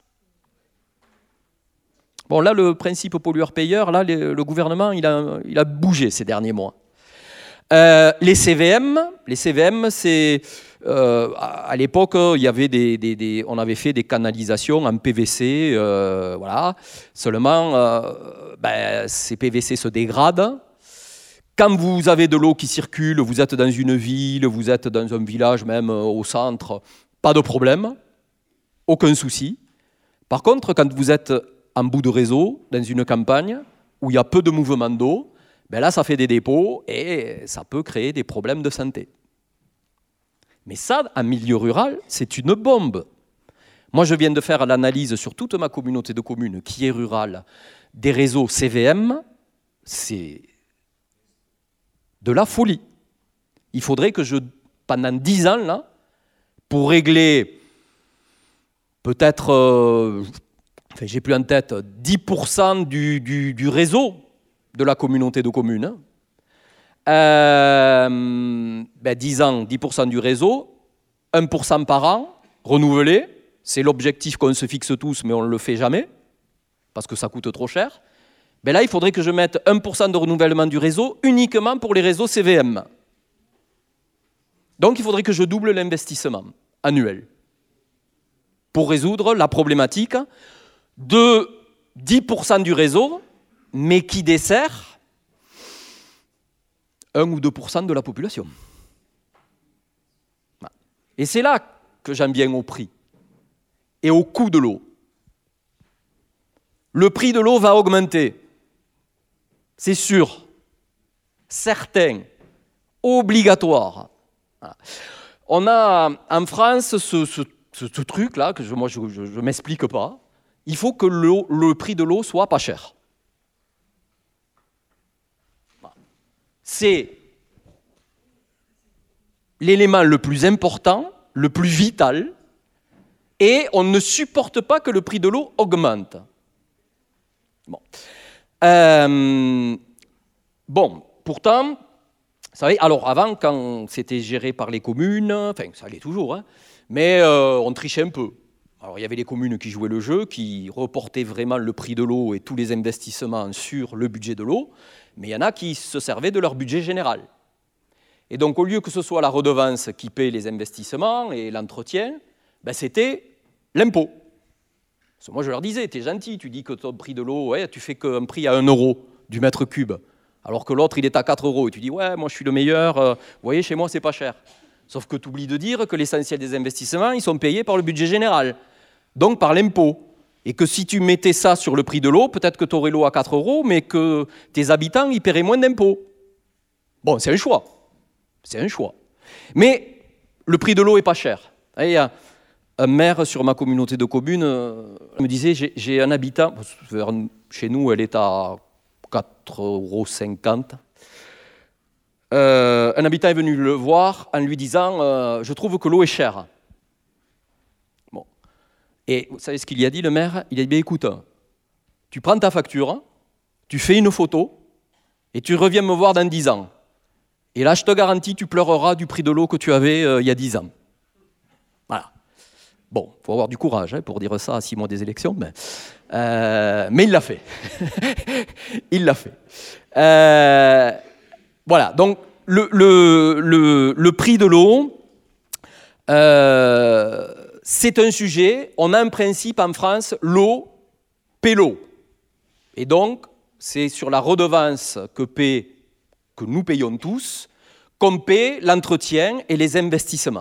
Bon, là, le principe pollueur-payeur, là, le gouvernement, il a bougé ces derniers mois. Les CVM, c'est... à l'époque, il y avait on avait fait des canalisations en PVC, voilà. Seulement, ces PVC se dégradent. Quand vous avez de l'eau qui circule, vous êtes dans une ville, vous êtes dans un village, même au centre, pas de problème, aucun souci. Par contre, quand vous êtes en bout de réseau, dans une campagne, où il y a peu de mouvement d'eau, là, ça fait des dépôts et ça peut créer des problèmes de santé. Mais ça, en milieu rural, c'est une bombe. Moi, je viens de faire l'analyse sur toute ma communauté de communes qui est rurale, des réseaux CVM, c'est de la folie. Il faudrait que pendant 10 ans, là, pour régler peut-être, j'ai plus en tête, 10% du réseau de la communauté de communes. 10 ans, 10% du réseau, 1% par an, renouvelé. C'est l'objectif qu'on se fixe tous, mais on ne le fait jamais, parce que ça coûte trop cher. Ben là, il faudrait que je mette 1% de renouvellement du réseau uniquement pour les réseaux CVM. Donc, il faudrait que je double l'investissement annuel pour résoudre la problématique de 10% du réseau, mais qui dessert 1 ou 2% de la population. Et c'est là que j'en viens au prix et au coût de l'eau. Le prix de l'eau va augmenter, c'est sûr, certain, obligatoire. Voilà. On a en France ce truc-là, que moi je ne m'explique pas. Il faut que le prix de l'eau soit pas cher. Voilà. C'est l'élément le plus important, le plus vital, et on ne supporte pas que le prix de l'eau augmente. Bon. Pourtant, vous savez, alors avant, quand c'était géré par les communes, enfin, ça allait toujours, hein, mais on trichait un peu. Alors, il y avait les communes qui jouaient le jeu, qui reportaient vraiment le prix de l'eau et tous les investissements sur le budget de l'eau, mais il y en a qui se servaient de leur budget général. Et donc, au lieu que ce soit la redevance qui paie les investissements et l'entretien, ben, c'était l'impôt. Parce que moi, je leur disais, t'es gentil, tu dis que ton prix de l'eau, ouais, tu fais qu'un prix à 1 euro du mètre cube, alors que l'autre, il est à 4 euros. Et tu dis, ouais, moi, je suis le meilleur, vous voyez, chez moi, c'est pas cher. Sauf que tu oublies de dire que l'essentiel des investissements, ils sont payés par le budget général, donc par l'impôt. Et que si tu mettais ça sur le prix de l'eau, peut-être que tu aurais l'eau à 4 euros, mais que tes habitants, ils paieraient moins d'impôts. Bon, c'est un choix. C'est un choix. Mais le prix de l'eau est pas cher. Il y a un maire sur ma communauté de communes me disait, j'ai un habitant, chez nous elle est à 4,50 €. Un habitant est venu le voir en lui disant je trouve que l'eau est chère. Bon. Et vous savez ce qu'il y a dit, le maire? Il a dit, écoute, tu prends ta facture, tu fais une photo et tu reviens me voir dans 10 ans. Et là, je te garantis, tu pleureras du prix de l'eau que tu avais il y a 10 ans. Voilà. Bon, il faut avoir du courage pour dire ça à 6 mois des élections, mais il l'a fait. Il l'a fait. Voilà, donc le prix de l'eau, c'est un sujet. On a un principe en France, l'eau paie l'eau. Et donc, c'est sur la redevance que nous payons tous, qu'on paie l'entretien et les investissements.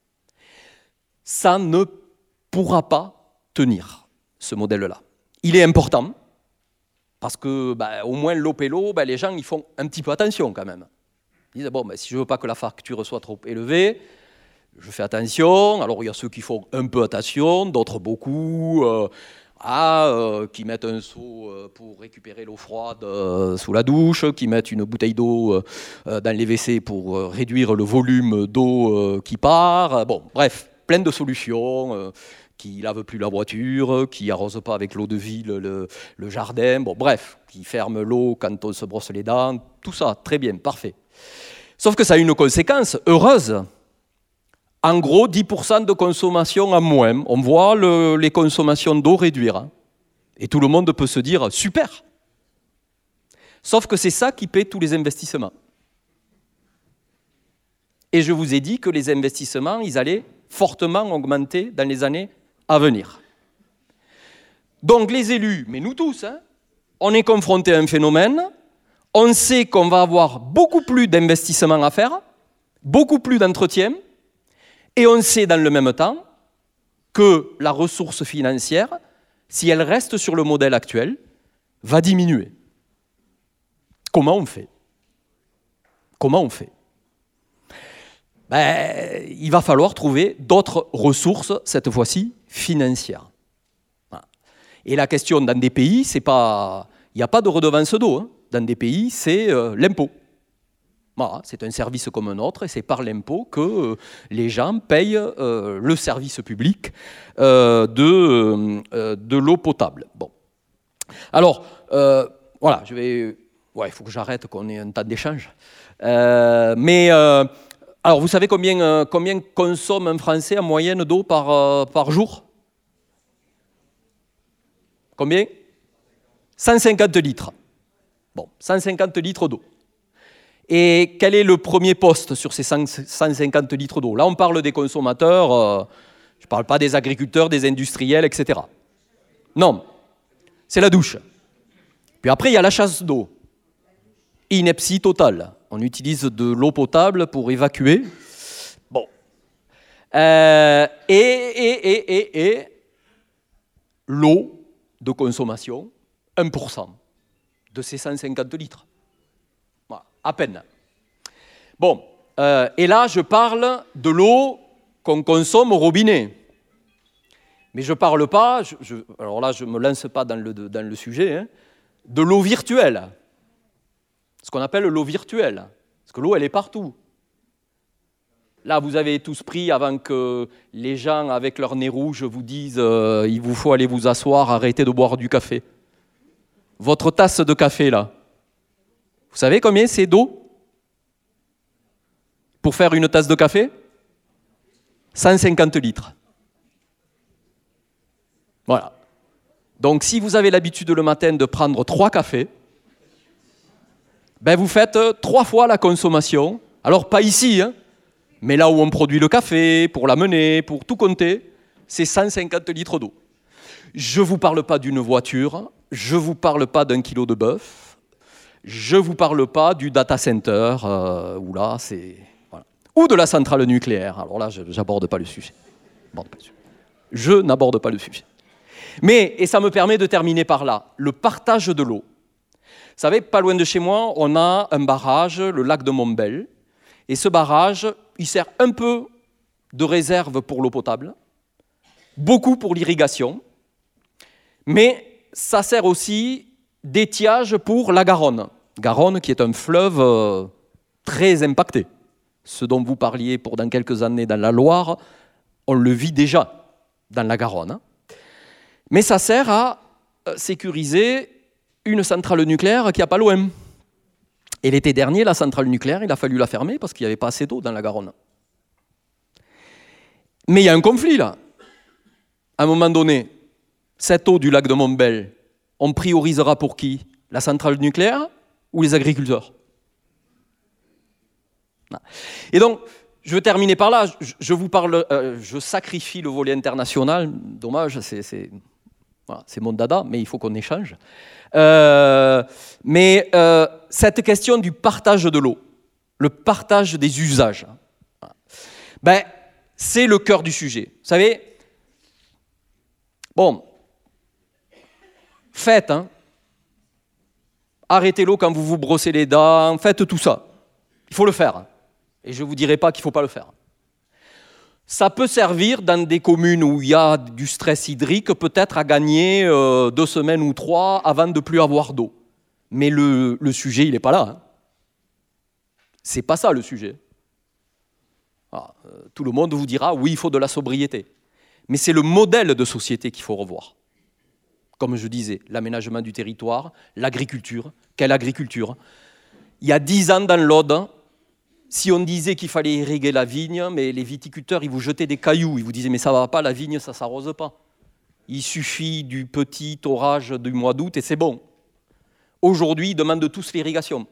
Ça ne pourra pas tenir, ce modèle-là. Il est important, parce que au moins l'eau paie l'eau, les gens ils font un petit peu attention quand même. Ils disent, si je ne veux pas que la facture soit trop élevée, je fais attention. Alors il y a ceux qui font un peu attention, d'autres beaucoup, qui mettent un seau pour récupérer l'eau froide sous la douche, qui mettent une bouteille d'eau dans les WC pour réduire le volume d'eau qui part. Bon, bref, plein de solutions, qui ne lavent plus la voiture, qui n'arrosent pas avec l'eau de ville le jardin, bon, bref, qui ferment l'eau quand on se brosse les dents, tout ça, très bien, parfait. Sauf que ça a une conséquence heureuse. En gros, 10% de consommation en moins. On voit les consommations d'eau réduire. Hein. Et tout le monde peut se dire, super. Sauf que c'est ça qui paie tous les investissements. Et je vous ai dit que les investissements, ils allaient fortement augmenter dans les années à venir. Donc les élus, mais nous tous, on est confrontés à un phénomène, on sait qu'on va avoir beaucoup plus d'investissements à faire, beaucoup plus d'entretien, et on sait dans le même temps que la ressource financière, si elle reste sur le modèle actuel, va diminuer. Comment on fait? Comment on fait? Il va falloir trouver d'autres ressources, cette fois-ci financières. Voilà. Et la question dans des pays, il n'y a pas de redevance d'eau. Hein. Dans des pays, c'est l'impôt. Voilà, c'est un service comme un autre et c'est par l'impôt que les gens payent le service public de l'eau potable. Bon. Alors, voilà, il faut que j'arrête, qu'on ait un temps d'échange. Alors, vous savez combien consomme un Français en moyenne d'eau par jour? Combien? 150 litres. Bon, 150 litres d'eau. Et quel est le premier poste sur ces 150 litres d'eau? Là, on parle des consommateurs, je ne parle pas des agriculteurs, des industriels, etc. Non, c'est la douche. Puis après, il y a la chasse d'eau. Ineptie totale. On utilise de l'eau potable pour évacuer. Bon. Et l'eau de consommation, 1% de ces 150 litres. Voilà, à peine. Bon, et là, je parle de l'eau qu'on consomme au robinet. Mais je ne parle pas, alors là, je ne me lance pas dans le sujet, hein, de l'eau virtuelle. Ce qu'on appelle l'eau virtuelle. Parce que l'eau, elle est partout. Là, vous avez tous pris avant que les gens avec leur nez rouge vous disent il vous faut aller vous asseoir, arrêter de boire du café. Votre tasse de café, là, vous savez combien c'est d'eau pour faire une tasse de café? 150 litres. Voilà. Donc, si vous avez l'habitude le matin de prendre 3 cafés, ben vous faites 3 fois la consommation. Alors, pas ici, hein, mais là où on produit le café, pour l'amener, pour tout compter, c'est 150 litres d'eau. Je ne vous parle pas d'une voiture, je ne vous parle pas d'un kilo de bœuf, je ne vous parle pas du data center, où là, c'est... Voilà. Ou de la centrale nucléaire. Alors là, je n'aborde pas le sujet. Je n'aborde pas le sujet. Mais, et ça me permet de terminer par là, le partage de l'eau. Vous savez, pas loin de chez moi, on a un barrage, le lac de Montbel, et ce barrage, il sert un peu de réserve pour l'eau potable, beaucoup pour l'irrigation, mais ça sert aussi d'étiage pour la Garonne. Garonne qui est un fleuve très impacté. Ce dont vous parliez pour dans quelques années dans la Loire, on le vit déjà dans la Garonne. Mais ça sert à sécuriser une centrale nucléaire qui n'est pas loin. Et l'été dernier, la centrale nucléaire, il a fallu la fermer parce qu'il n'y avait pas assez d'eau dans la Garonne. Mais il y a un conflit là. À un moment donné, cette eau du lac de Montbel, on priorisera pour qui? La centrale nucléaire ou les agriculteurs? Et donc, je veux terminer par là. Je vous parle, je sacrifie le volet international. Dommage, c'est mon dada, mais il faut qu'on échange. Cette question du partage de l'eau, le partage des usages, ben, c'est le cœur du sujet. Vous savez, bon, faites, hein, arrêtez l'eau quand vous vous brossez les dents, faites tout ça. Il faut le faire. Et je ne vous dirai pas qu'il ne faut pas le faire. Ça peut servir dans des communes où il y a du stress hydrique, peut-être à gagner 2 semaines ou 3 avant de ne plus avoir d'eau. Mais le sujet, il n'est pas là. Hein. C'est pas ça le sujet. Tout le monde vous dira, oui, il faut de la sobriété. Mais c'est le modèle de société qu'il faut revoir. Comme je disais, l'aménagement du territoire, l'agriculture. Quelle agriculture? Il y a 10 ans dans l'Aude, si on disait qu'il fallait irriguer la vigne, mais les viticulteurs, ils vous jetaient des cailloux. Ils vous disaient, mais ça ne va pas, la vigne, ça ne s'arrose pas. Il suffit du petit orage du mois d'août et c'est bon. Aujourd'hui, ils demandent tous l'irrigation.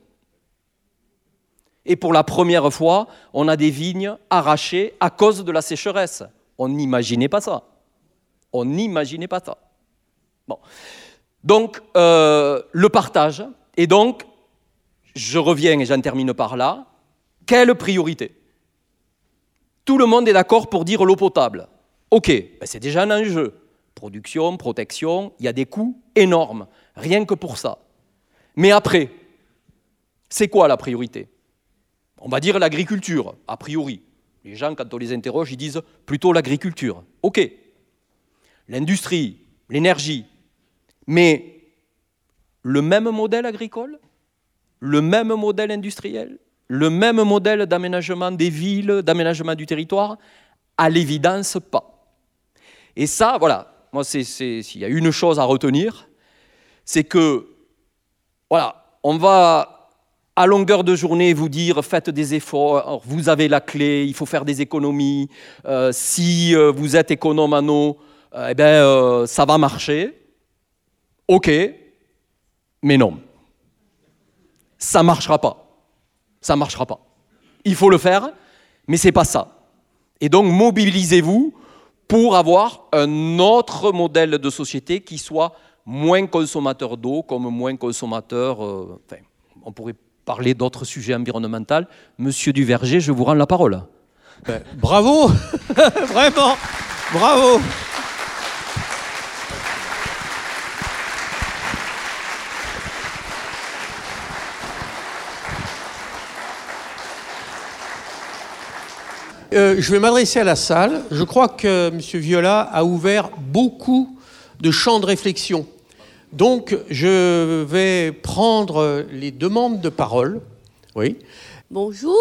Et pour la première fois, on a des vignes arrachées à cause de la sécheresse. On n'imaginait pas ça. On n'imaginait pas ça. Bon. Donc, le partage. Et donc, je reviens et j'en termine par là. Quelle priorité? Tout le monde est d'accord pour dire l'eau potable. Ok, ben c'est déjà un enjeu. Production, protection, il y a des coûts énormes, rien que pour ça. Mais après, c'est quoi la priorité? On va dire l'agriculture, a priori. Les gens, quand on les interroge, ils disent plutôt l'agriculture. Ok. L'industrie, l'énergie. Mais le même modèle agricole? Le même modèle industriel? Le même modèle d'aménagement des villes, d'aménagement du territoire? À l'évidence, pas. Et ça, voilà, moi, s'il y a une chose à retenir, c'est que, voilà, on va à longueur de journée vous dire faites des efforts, vous avez la clé, il faut faire des économies, si vous êtes économe en eau, ça va marcher. Ok, mais non. ça ne marchera pas. Ça ne marchera pas. Il faut le faire, mais ce n'est pas ça. Et donc, mobilisez-vous pour avoir un autre modèle de société qui soit moins consommateur d'eau, comme moins consommateur... on pourrait parler d'autres sujets environnementaux. Monsieur Duverger, je vous rends la parole. Bravo. Vraiment, bravo. Je vais m'adresser à la salle. Je crois que M. Viola a ouvert beaucoup de champs de réflexion. Donc, je vais prendre les demandes de parole. Oui. Bonjour.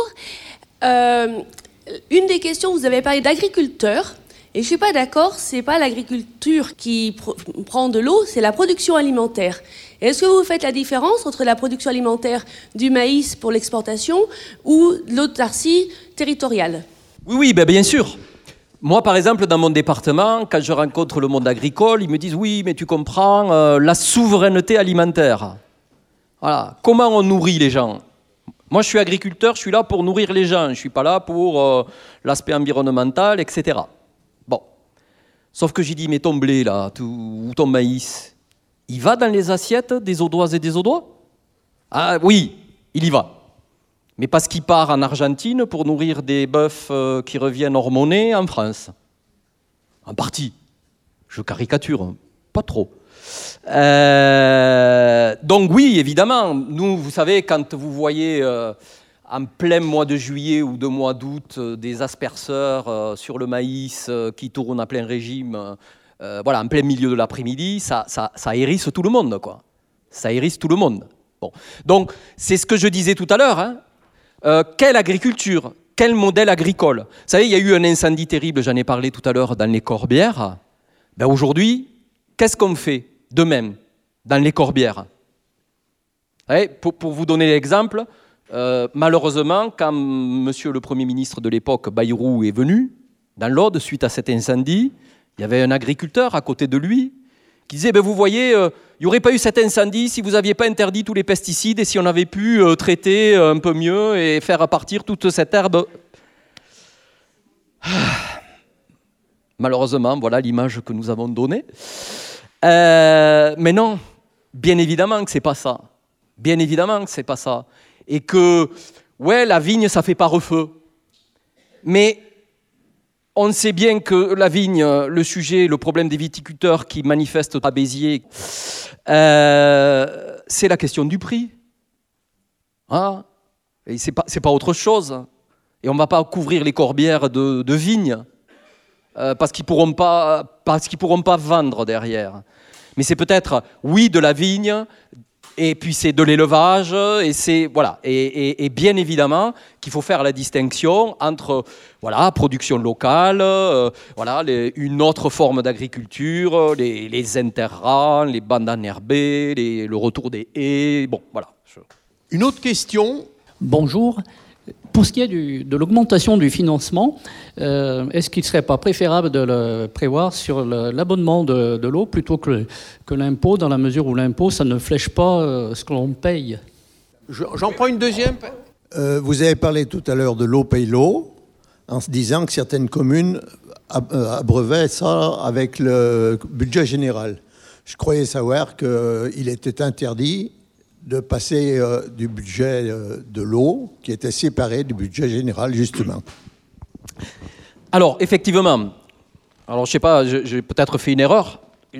Une des questions, vous avez parlé d'agriculteurs. Et je ne suis pas d'accord, ce n'est pas l'agriculture qui prend de l'eau, c'est la production alimentaire. Est-ce que vous faites la différence entre la production alimentaire du maïs pour l'exportation ou l'autarcie territoriale ? Oui, bien sûr. Moi, par exemple, dans mon département, quand je rencontre le monde agricole, ils me disent « Oui, mais tu comprends, la souveraineté alimentaire. » Voilà. Comment on nourrit les gens ? Moi, je suis agriculteur, je suis là pour nourrir les gens. Je ne suis pas là pour l'aspect environnemental, etc. Bon. Sauf que j'ai dit « Mais ton blé, là, ou ton maïs, il va dans les assiettes des Audoises et des Audois ?» Ah oui, il y va. Mais parce qu'il part en Argentine pour nourrir des bœufs qui reviennent hormonés en France. En partie. Je caricature, hein. Pas trop. Donc oui, évidemment, nous, vous savez, quand vous voyez en plein mois de juillet ou de mois d'août des asperceurs sur le maïs qui tournent à plein régime, voilà, en plein milieu de l'après-midi, ça hérisse tout le monde, quoi. Ça hérisse tout le monde. Bon. Donc, c'est ce que je disais tout à l'heure, hein. Quelle agriculture, quel modèle agricole. Vous savez, il y a eu un incendie terrible, j'en ai parlé tout à l'heure, dans les Corbières. Ben aujourd'hui, qu'est-ce qu'on fait de même dans les Corbières ? Vous savez, pour vous donner l'exemple, malheureusement, quand monsieur le Premier ministre de l'époque, Bayrou, est venu, dans l'Aude, suite à cet incendie, il y avait un agriculteur à côté de lui qui disait, vous voyez, il n'y aurait pas eu cet incendie si vous n'aviez pas interdit tous les pesticides et si on avait pu traiter un peu mieux et faire partir toute cette herbe. Malheureusement, voilà l'image que nous avons donnée. Mais non, bien évidemment que c'est pas ça. Bien évidemment que c'est pas ça. Et que, ouais, la vigne, ça fait pas refeu. Mais on sait bien que la vigne, le sujet, le problème des viticulteurs qui manifestent à Béziers, c'est la question du prix. Hein ? Et c'est pas autre chose. Et on ne va pas couvrir les corbières de vignes parce qu'ils pourront pas vendre derrière. Mais c'est peut-être, oui, de la vigne. Et puis c'est de l'élevage, et c'est voilà, et bien évidemment qu'il faut faire la distinction entre voilà production locale, voilà une autre forme d'agriculture, les interrants, les bandes enherbées, le retour des haies, bon voilà. Une autre question. Bonjour. Pour ce qui est de l'augmentation du financement, est-ce qu'il ne serait pas préférable de le prévoir sur l'abonnement de l'eau plutôt que l'impôt, dans la mesure où l'impôt, ça ne flèche pas ce que l'on paye ? J'en prends une deuxième. Vous avez parlé tout à l'heure de l'eau paye l'eau, en se disant que certaines communes abreuvaient ça avec le budget général. Je croyais savoir qu'il était interdit de passer du budget de l'eau, qui était séparé du budget général, justement. Alors, effectivement, alors je sais pas, j'ai peut-être fait une erreur.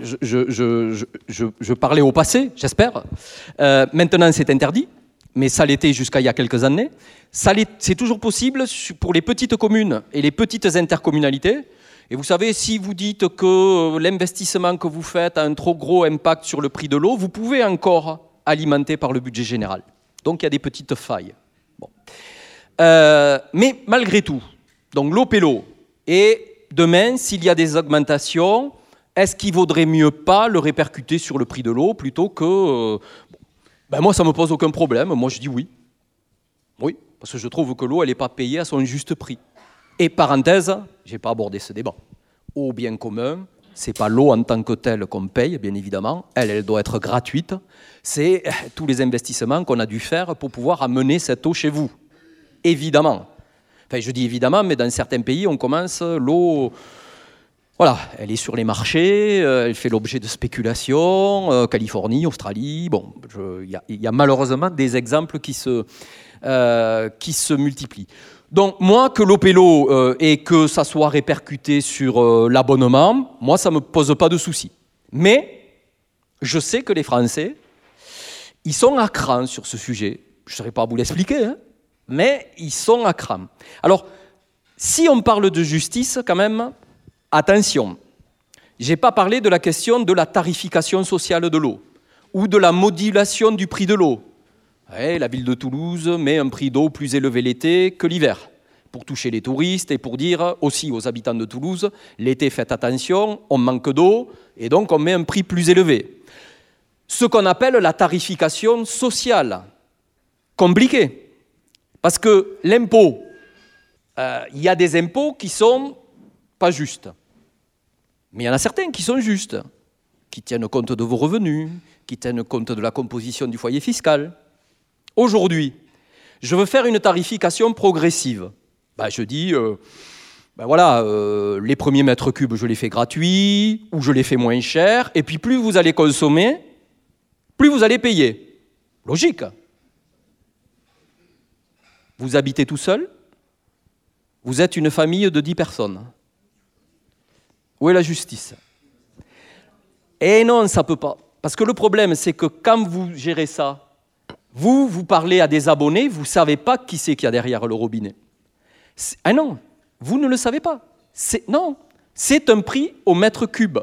Je parlais au passé, j'espère. Maintenant, c'est interdit, mais ça l'était jusqu'à il y a quelques années. C'est toujours possible pour les petites communes et les petites intercommunalités. Et vous savez, si vous dites que l'investissement que vous faites a un trop gros impact sur le prix de l'eau, vous pouvez encore alimenté par le budget général. Donc il y a des petites failles. Bon. Mais malgré tout, donc l'eau paie l'eau. Et demain, s'il y a des augmentations, est-ce qu'il ne vaudrait mieux pas le répercuter sur le prix de l'eau plutôt que... moi, ça ne me pose aucun problème. Moi, je dis oui. Oui, parce que je trouve que l'eau, elle n'est pas payée à son juste prix. Et parenthèse, je n'ai pas abordé ce débat. Au bien commun, c'est pas l'eau en tant que telle qu'on paye, bien évidemment. Elle doit être gratuite. C'est tous les investissements qu'on a dû faire pour pouvoir amener cette eau chez vous. Évidemment. Enfin, je dis évidemment, mais dans certains pays, on commence l'eau... Voilà, elle est sur les marchés, elle fait l'objet de spéculations, Californie, Australie. Bon, il y a malheureusement des exemples qui se multiplient. Donc moi, que l'OPELO et que ça soit répercuté sur l'abonnement, moi, ça ne me pose pas de souci. Mais je sais que les Français, ils sont à cran sur ce sujet. Je ne saurais pas vous l'expliquer, hein, mais ils sont à cran. Alors, si on parle de justice, quand même, attention, je n'ai pas parlé de la question de la tarification sociale de l'eau ou de la modulation du prix de l'eau. Ouais, la ville de Toulouse met un prix d'eau plus élevé l'été que l'hiver pour toucher les touristes et pour dire aussi aux habitants de Toulouse, l'été faites attention, on manque d'eau et donc on met un prix plus élevé. Ce qu'on appelle la tarification sociale, compliqué, parce que l'impôt, il y a des impôts qui sont pas justes, mais il y en a certains qui sont justes, qui tiennent compte de vos revenus, qui tiennent compte de la composition du foyer fiscal. Aujourd'hui, je veux faire une tarification progressive. Je dis, les premiers mètres cubes, je les fais gratuits, ou je les fais moins chers, et puis plus vous allez consommer, plus vous allez payer. Logique. Vous habitez tout seul, vous êtes une famille de 10 personnes. Où est la justice? Eh non, ça ne peut pas. Parce que le problème, c'est que quand vous gérez ça, vous parlez à des abonnés, vous ne savez pas qui c'est qu'il y a derrière le robinet. Ah non, vous ne le savez pas. Non, c'est un prix au mètre cube.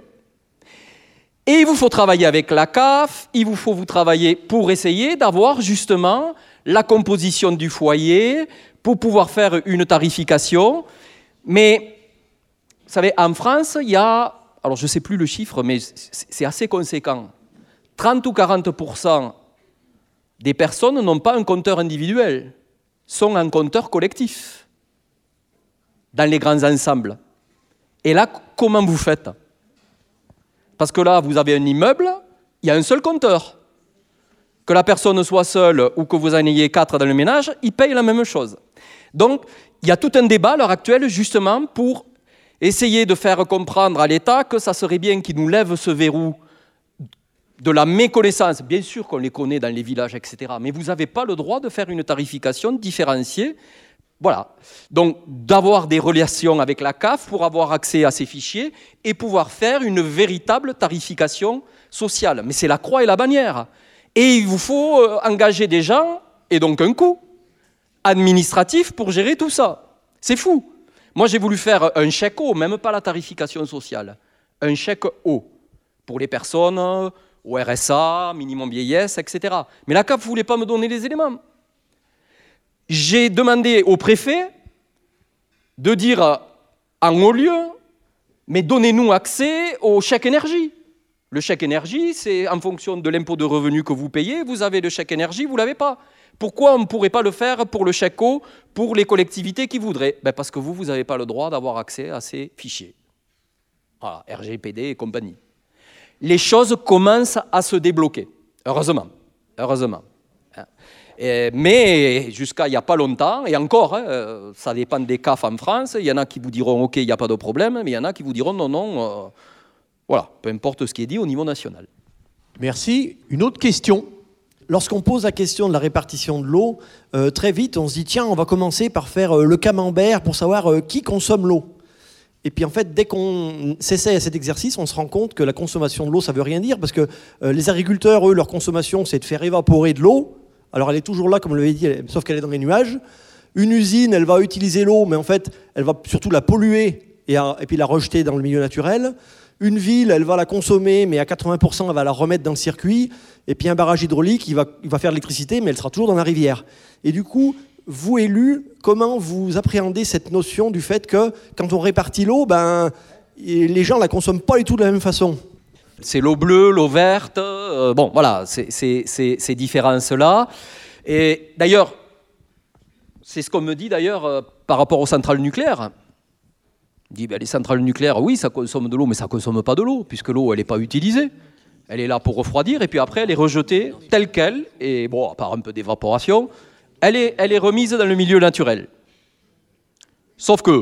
Et il vous faut travailler avec la CAF, il faut vous travailler pour essayer d'avoir justement la composition du foyer, pour pouvoir faire une tarification. Mais, vous savez, en France, il y a, alors je ne sais plus le chiffre, mais c'est assez conséquent, 30 ou 40% des personnes n'ont pas un compteur individuel, sont un compteur collectif, dans les grands ensembles. Et là, comment vous faites? Parce que là, vous avez un immeuble, il y a un seul compteur. Que la personne soit seule ou que vous en ayez 4 dans le ménage, ils payent la même chose. Donc, il y a tout un débat à l'heure actuelle, justement, pour essayer de faire comprendre à l'État que ça serait bien qu'il nous lève ce verrou de la méconnaissance. Bien sûr qu'on les connaît dans les villages, etc. Mais vous n'avez pas le droit de faire une tarification différenciée. Voilà. Donc, d'avoir des relations avec la CAF pour avoir accès à ces fichiers et pouvoir faire une véritable tarification sociale. Mais c'est la croix et la bannière. Et il vous faut engager des gens, et donc un coût administratif pour gérer tout ça. C'est fou. Moi, j'ai voulu faire un chèque eau, même pas la tarification sociale. Un chèque eau pour les personnes au RSA, minimum vieillesse, etc. Mais la CAF ne voulait pas me donner les éléments. J'ai demandé au préfet de dire en haut lieu, mais donnez-nous accès au chèque énergie. Le chèque énergie, c'est en fonction de l'impôt de revenu que vous payez, vous avez le chèque énergie, vous ne l'avez pas. Pourquoi on ne pourrait pas le faire pour le chèque eau, pour les collectivités qui voudraient? Parce que vous n'avez pas le droit d'avoir accès à ces fichiers. Voilà, RGPD et compagnie. Les choses commencent à se débloquer, heureusement. Mais jusqu'à il n'y a pas longtemps, et encore, ça dépend des CAF en France, il y en a qui vous diront « ok, il n'y a pas de problème », mais il y en a qui vous diront « non, voilà, peu importe ce qui est dit au niveau national ». Merci. Une autre question. Lorsqu'on pose la question de la répartition de l'eau, très vite on se dit tiens, on va commencer par faire le camembert pour savoir qui consomme l'eau. Et puis en fait, dès qu'on s'essaie à cet exercice, on se rend compte que la consommation de l'eau, ça ne veut rien dire, parce que les agriculteurs, eux, leur consommation, c'est de faire évaporer de l'eau. Alors elle est toujours là, comme je l'avais dit, sauf qu'elle est dans les nuages. Une usine, elle va utiliser l'eau, mais en fait, elle va surtout la polluer et puis la rejeter dans le milieu naturel. Une ville, elle va la consommer, mais à 80%, elle va la remettre dans le circuit. Et puis un barrage hydraulique, il va faire de l'électricité, mais elle sera toujours dans la rivière. Et du coup, vous, élus, comment vous appréhendez cette notion du fait que quand on répartit l'eau, les gens ne la consomment pas du tout de la même façon? C'est l'eau bleue, l'eau verte, bon voilà, ces différences-là. Et d'ailleurs, c'est ce qu'on me dit d'ailleurs par rapport aux centrales nucléaires. On dit, les centrales nucléaires, oui, ça consomme de l'eau, mais ça ne consomme pas de l'eau, puisque l'eau, elle n'est pas utilisée. Elle est là pour refroidir, et puis après, elle est rejetée telle qu'elle, et bon, à part un peu d'évaporation, elle est remise dans le milieu naturel. Sauf que,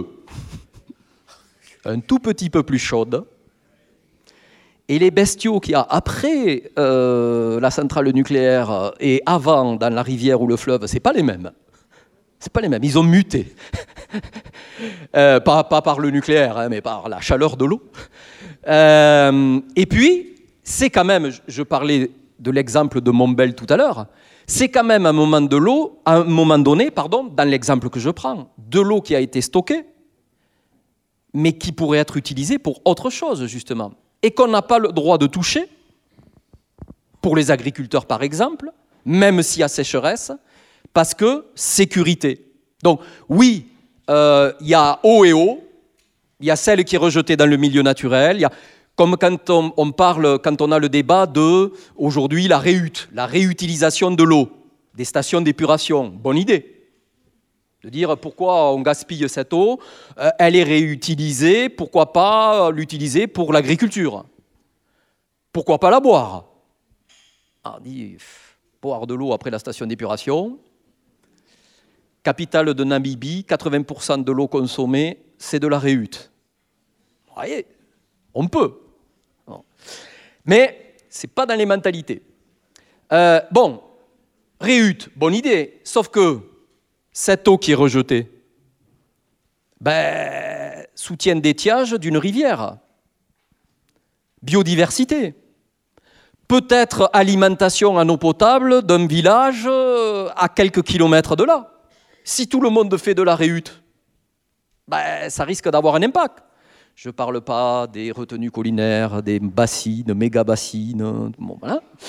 un tout petit peu plus chaude, et les bestiaux qu'il y a après la centrale nucléaire et avant dans la rivière ou le fleuve, c'est pas les mêmes. C'est pas les mêmes. Ils ont muté. Pas par le nucléaire, hein, mais par la chaleur de l'eau. Et puis, c'est quand même, je parlais de l'exemple de Montbel tout à l'heure, c'est quand même à un moment donné, dans l'exemple que je prends, de l'eau qui a été stockée, mais qui pourrait être utilisée pour autre chose, justement. Et qu'on n'a pas le droit de toucher, pour les agriculteurs par exemple, même s'il y a sécheresse, parce que sécurité. Donc oui, il y a eau et eau, il y a celle qui est rejetée dans le milieu naturel, il y a, comme quand on parle, quand on a le débat de, aujourd'hui, la réutilisation de l'eau, des stations d'épuration, bonne idée. De dire pourquoi on gaspille cette eau, elle est réutilisée, pourquoi pas l'utiliser pour l'agriculture? Pourquoi pas la boire? On dit, boire de l'eau après la station d'épuration. Capitale de Namibie, 80% de l'eau consommée, c'est de la réhute. Vous voyez, on peut. Mais ce n'est pas dans les mentalités. Bon, réhute, bonne idée, sauf que cette eau qui est rejetée soutient d'étiage d'une rivière, biodiversité, peut-être alimentation en eau potable d'un village à quelques kilomètres de là. Si tout le monde fait de la réhute, ça risque d'avoir un impact. Je ne parle pas des retenues collinaires, des bassines, méga-bassines, bon,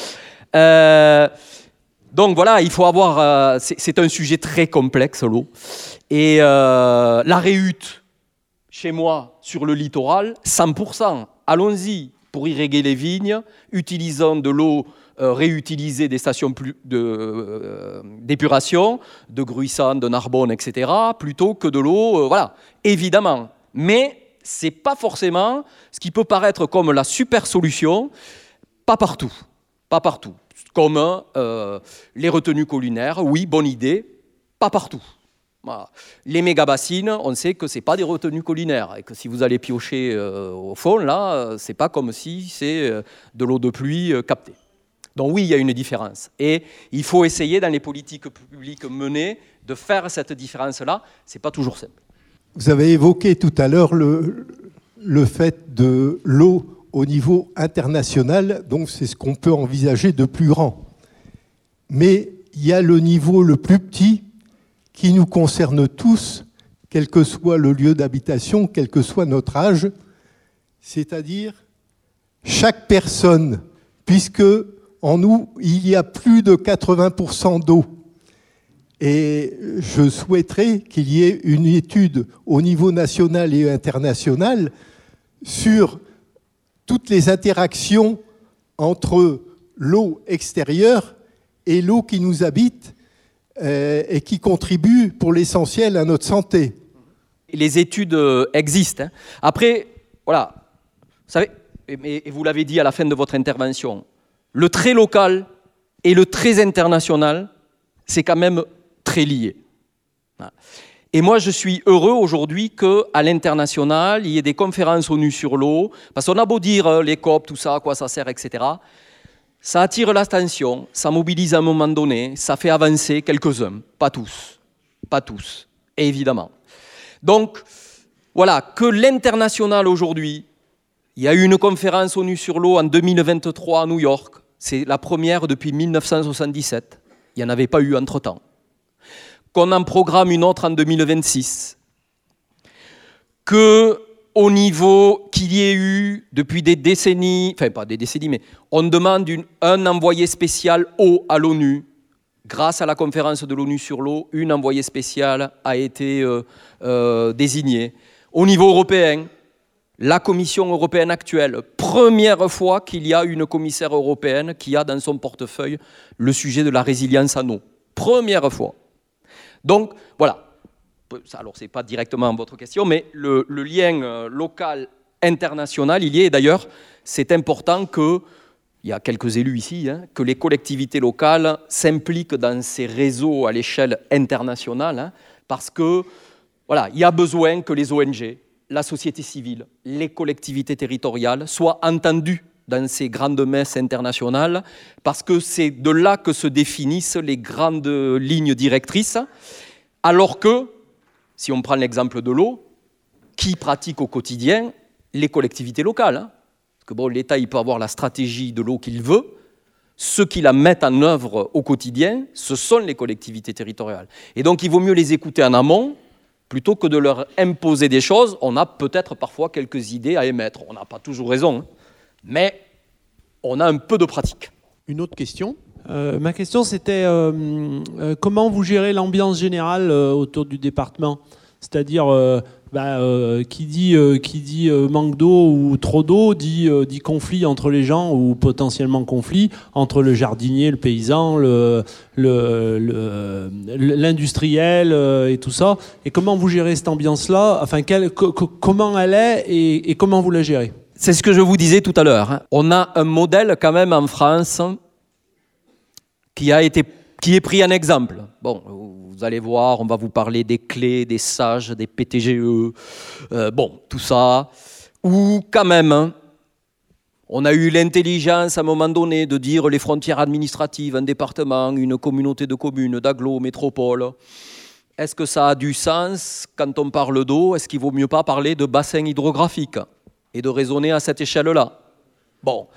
voilà. Donc voilà, il faut avoir... c'est un sujet très complexe, l'eau. Et la réhute, chez moi, sur le littoral, 100%. Allons-y pour irriguer les vignes, utilisant de l'eau réutilisée des stations d'épuration, de Gruissan, de Narbonne, etc., plutôt que de l'eau, voilà, évidemment. Mais ce n'est pas forcément ce qui peut paraître comme la super solution, pas partout. Pas partout. Comme les retenues collinaires, oui, bonne idée, pas partout. Voilà. Les méga-bassines, on sait que ce n'est pas des retenues collinaires et que si vous allez piocher au fond, là, ce n'est pas comme si c'est de l'eau de pluie captée. Donc oui, il y a une différence. Et il faut essayer, dans les politiques publiques menées, de faire cette différence-là. Ce n'est pas toujours simple. Vous avez évoqué tout à l'heure le fait de l'eau au niveau international, donc c'est ce qu'on peut envisager de plus grand. Mais il y a le niveau le plus petit qui nous concerne tous, quel que soit le lieu d'habitation, quel que soit notre âge, c'est-à-dire chaque personne, puisque en nous, il y a plus de 80% d'eau. Et je souhaiterais qu'il y ait une étude au niveau national et international sur toutes les interactions entre l'eau extérieure et l'eau qui nous habite et qui contribue pour l'essentiel à notre santé. Les études existent. Hein. Après, voilà, vous savez, et vous l'avez dit à la fin de votre intervention, le trait local et le trait international, c'est quand même très lié. Voilà. Et moi, je suis heureux aujourd'hui qu'à l'international, il y ait des conférences ONU sur l'eau, parce qu'on a beau dire les COP, tout ça, à quoi ça sert, etc. Ça attire l'attention, ça mobilise à un moment donné, ça fait avancer quelques-uns, pas tous, évidemment. Donc, voilà, que l'international aujourd'hui, il y a eu une conférence ONU sur l'eau en 2023 à New York, c'est la première depuis 1977, il n'y en avait pas eu entre-temps. Qu'on en programme une autre en 2026, qu'au niveau qu'il y ait eu depuis des décennies, enfin pas des décennies, mais on demande un envoyé spécial eau à l'ONU. Grâce à la conférence de l'ONU sur l'eau, une envoyée spéciale a été désignée. Au niveau européen, la Commission européenne actuelle, première fois qu'il y a une commissaire européenne qui a dans son portefeuille le sujet de la résilience en eau. Première fois. Donc, voilà. alors ce n'est pas directement votre question, mais le lien local, international, il y est. Et d'ailleurs, c'est important que, il y a quelques élus ici, que les collectivités locales s'impliquent dans ces réseaux à l'échelle internationale, parce que, voilà, il y a besoin que les ONG, la société civile, les collectivités territoriales soient entendues dans ces grandes messes internationales, parce que c'est de là que se définissent les grandes lignes directrices, alors que, si on prend l'exemple de l'eau, qui pratique au quotidien? Les collectivités locales. Parce que bon, l'État, il peut avoir la stratégie de l'eau qu'il veut. Ceux qui la mettent en œuvre au quotidien, ce sont les collectivités territoriales. Et donc, il vaut mieux les écouter en amont, plutôt que de leur imposer des choses. On a peut-être parfois quelques idées à émettre. On n'a pas toujours raison, mais on a un peu de pratique. Une autre question ? Ma question, c'était comment vous gérez l'ambiance générale autour du département ? C'est-à-dire, qui dit manque d'eau ou trop d'eau dit conflit entre les gens, ou potentiellement conflit entre le jardinier, le paysan, l'industriel et tout ça. Et comment vous gérez cette ambiance-là ? Enfin, comment elle est et comment vous la gérez ? C'est ce que je vous disais tout à l'heure. On a un modèle quand même en France qui est pris en exemple. Bon, vous allez voir, on va vous parler des clés, des sages, des PTGE, tout ça. Où quand même, on a eu l'intelligence à un moment donné de dire les frontières administratives, un département, une communauté de communes, d'agglo, métropole. Est-ce que ça a du sens quand on parle d'eau? Est-ce qu'il ne vaut mieux pas parler de bassin hydrographique et de raisonner à cette échelle-là? Bon.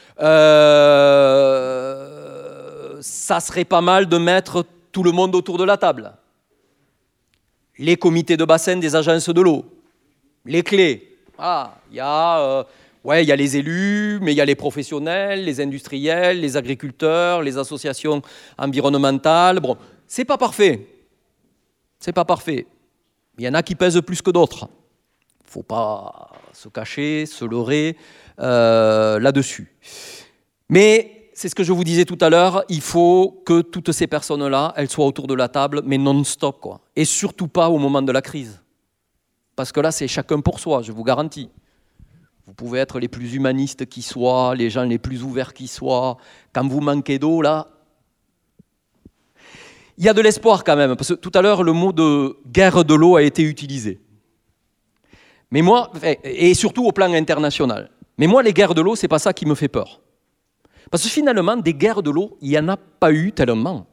Ça serait pas mal de mettre tout le monde autour de la table. Les comités de bassin des agences de l'eau, les clés. Il y a les élus, mais il y a les professionnels, les industriels, les agriculteurs, les associations environnementales. Bon, c'est pas parfait. C'est pas parfait. Il y en a qui pèsent plus que d'autres. Faut pas se cacher, se leurrer là-dessus. Mais c'est ce que je vous disais tout à l'heure, il faut que toutes ces personnes-là, elles soient autour de la table, mais non-stop, quoi. Et surtout pas au moment de la crise. Parce que là, c'est chacun pour soi, je vous garantis. Vous pouvez être les plus humanistes qui soient, les gens les plus ouverts qui soient. Quand vous manquez d'eau, là, il y a de l'espoir quand même. Parce que tout à l'heure, le mot de guerre de l'eau a été utilisé. Mais moi, et surtout au plan international. Mais moi, les guerres de l'eau, c'est pas ça qui me fait peur. Parce que finalement, des guerres de l'eau, il n'y en a pas eu tellement.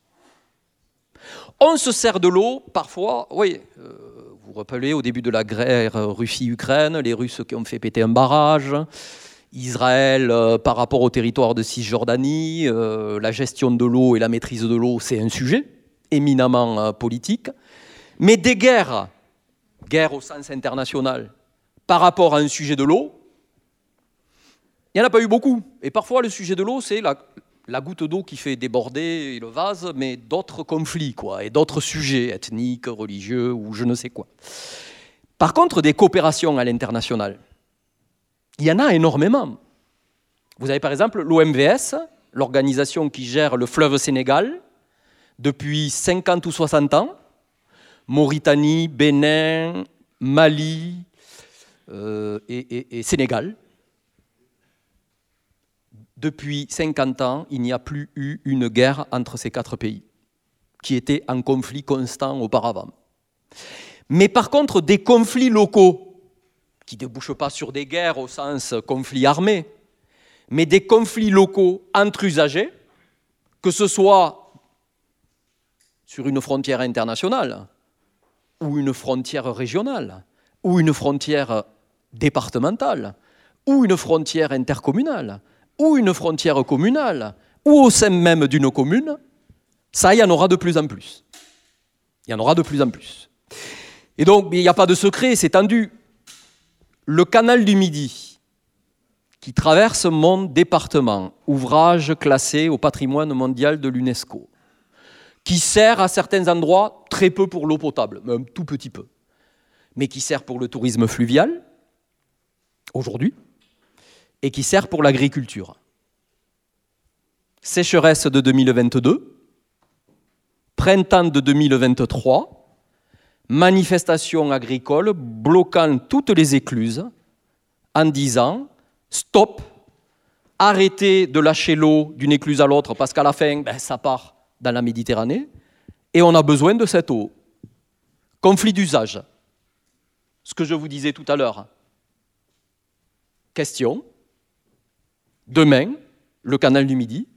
On se sert de l'eau, parfois, oui, vous rappelez au début de la guerre Russie-Ukraine, les Russes qui ont fait péter un barrage, Israël par rapport au territoire de Cisjordanie, la gestion de l'eau et la maîtrise de l'eau, c'est un sujet éminemment politique. Mais des guerres au sens international, par rapport à un sujet de l'eau, il n'y en a pas eu beaucoup. Et parfois, le sujet de l'eau, c'est la goutte d'eau qui fait déborder le vase, mais d'autres conflits, quoi, et d'autres sujets ethniques, religieux, ou je ne sais quoi. Par contre, des coopérations à l'international, il y en a énormément. Vous avez par exemple l'OMVS, l'organisation qui gère le fleuve Sénégal, depuis 50 ou 60 ans, Mauritanie, Bénin, Mali et Sénégal. Depuis 50 ans, il n'y a plus eu une guerre entre ces 4 pays, qui étaient en conflit constant auparavant. Mais par contre, des conflits locaux, qui ne débouchent pas sur des guerres au sens conflit armé, mais des conflits locaux entre usagers, que ce soit sur une frontière internationale, ou une frontière régionale, ou une frontière départementale, ou une frontière intercommunale, ou une frontière communale, ou au sein même d'une commune, ça, il y en aura de plus en plus. Il y en aura de plus en plus. Et donc, il n'y a pas de secret, c'est tendu. Le canal du Midi, qui traverse mon département, ouvrage classé au patrimoine mondial de l'UNESCO, qui sert à certains endroits très peu pour l'eau potable, un tout petit peu, mais qui sert pour le tourisme fluvial, aujourd'hui, et qui sert pour l'agriculture. Sécheresse de 2022, printemps de 2023, manifestation agricole bloquant toutes les écluses en disant « Stop, arrêtez de lâcher l'eau d'une écluse à l'autre parce qu'à la fin, ça part dans la Méditerranée et on a besoin de cette eau. » Conflit d'usage. Ce que je vous disais tout à l'heure. Question. Demain, le canal du Midi,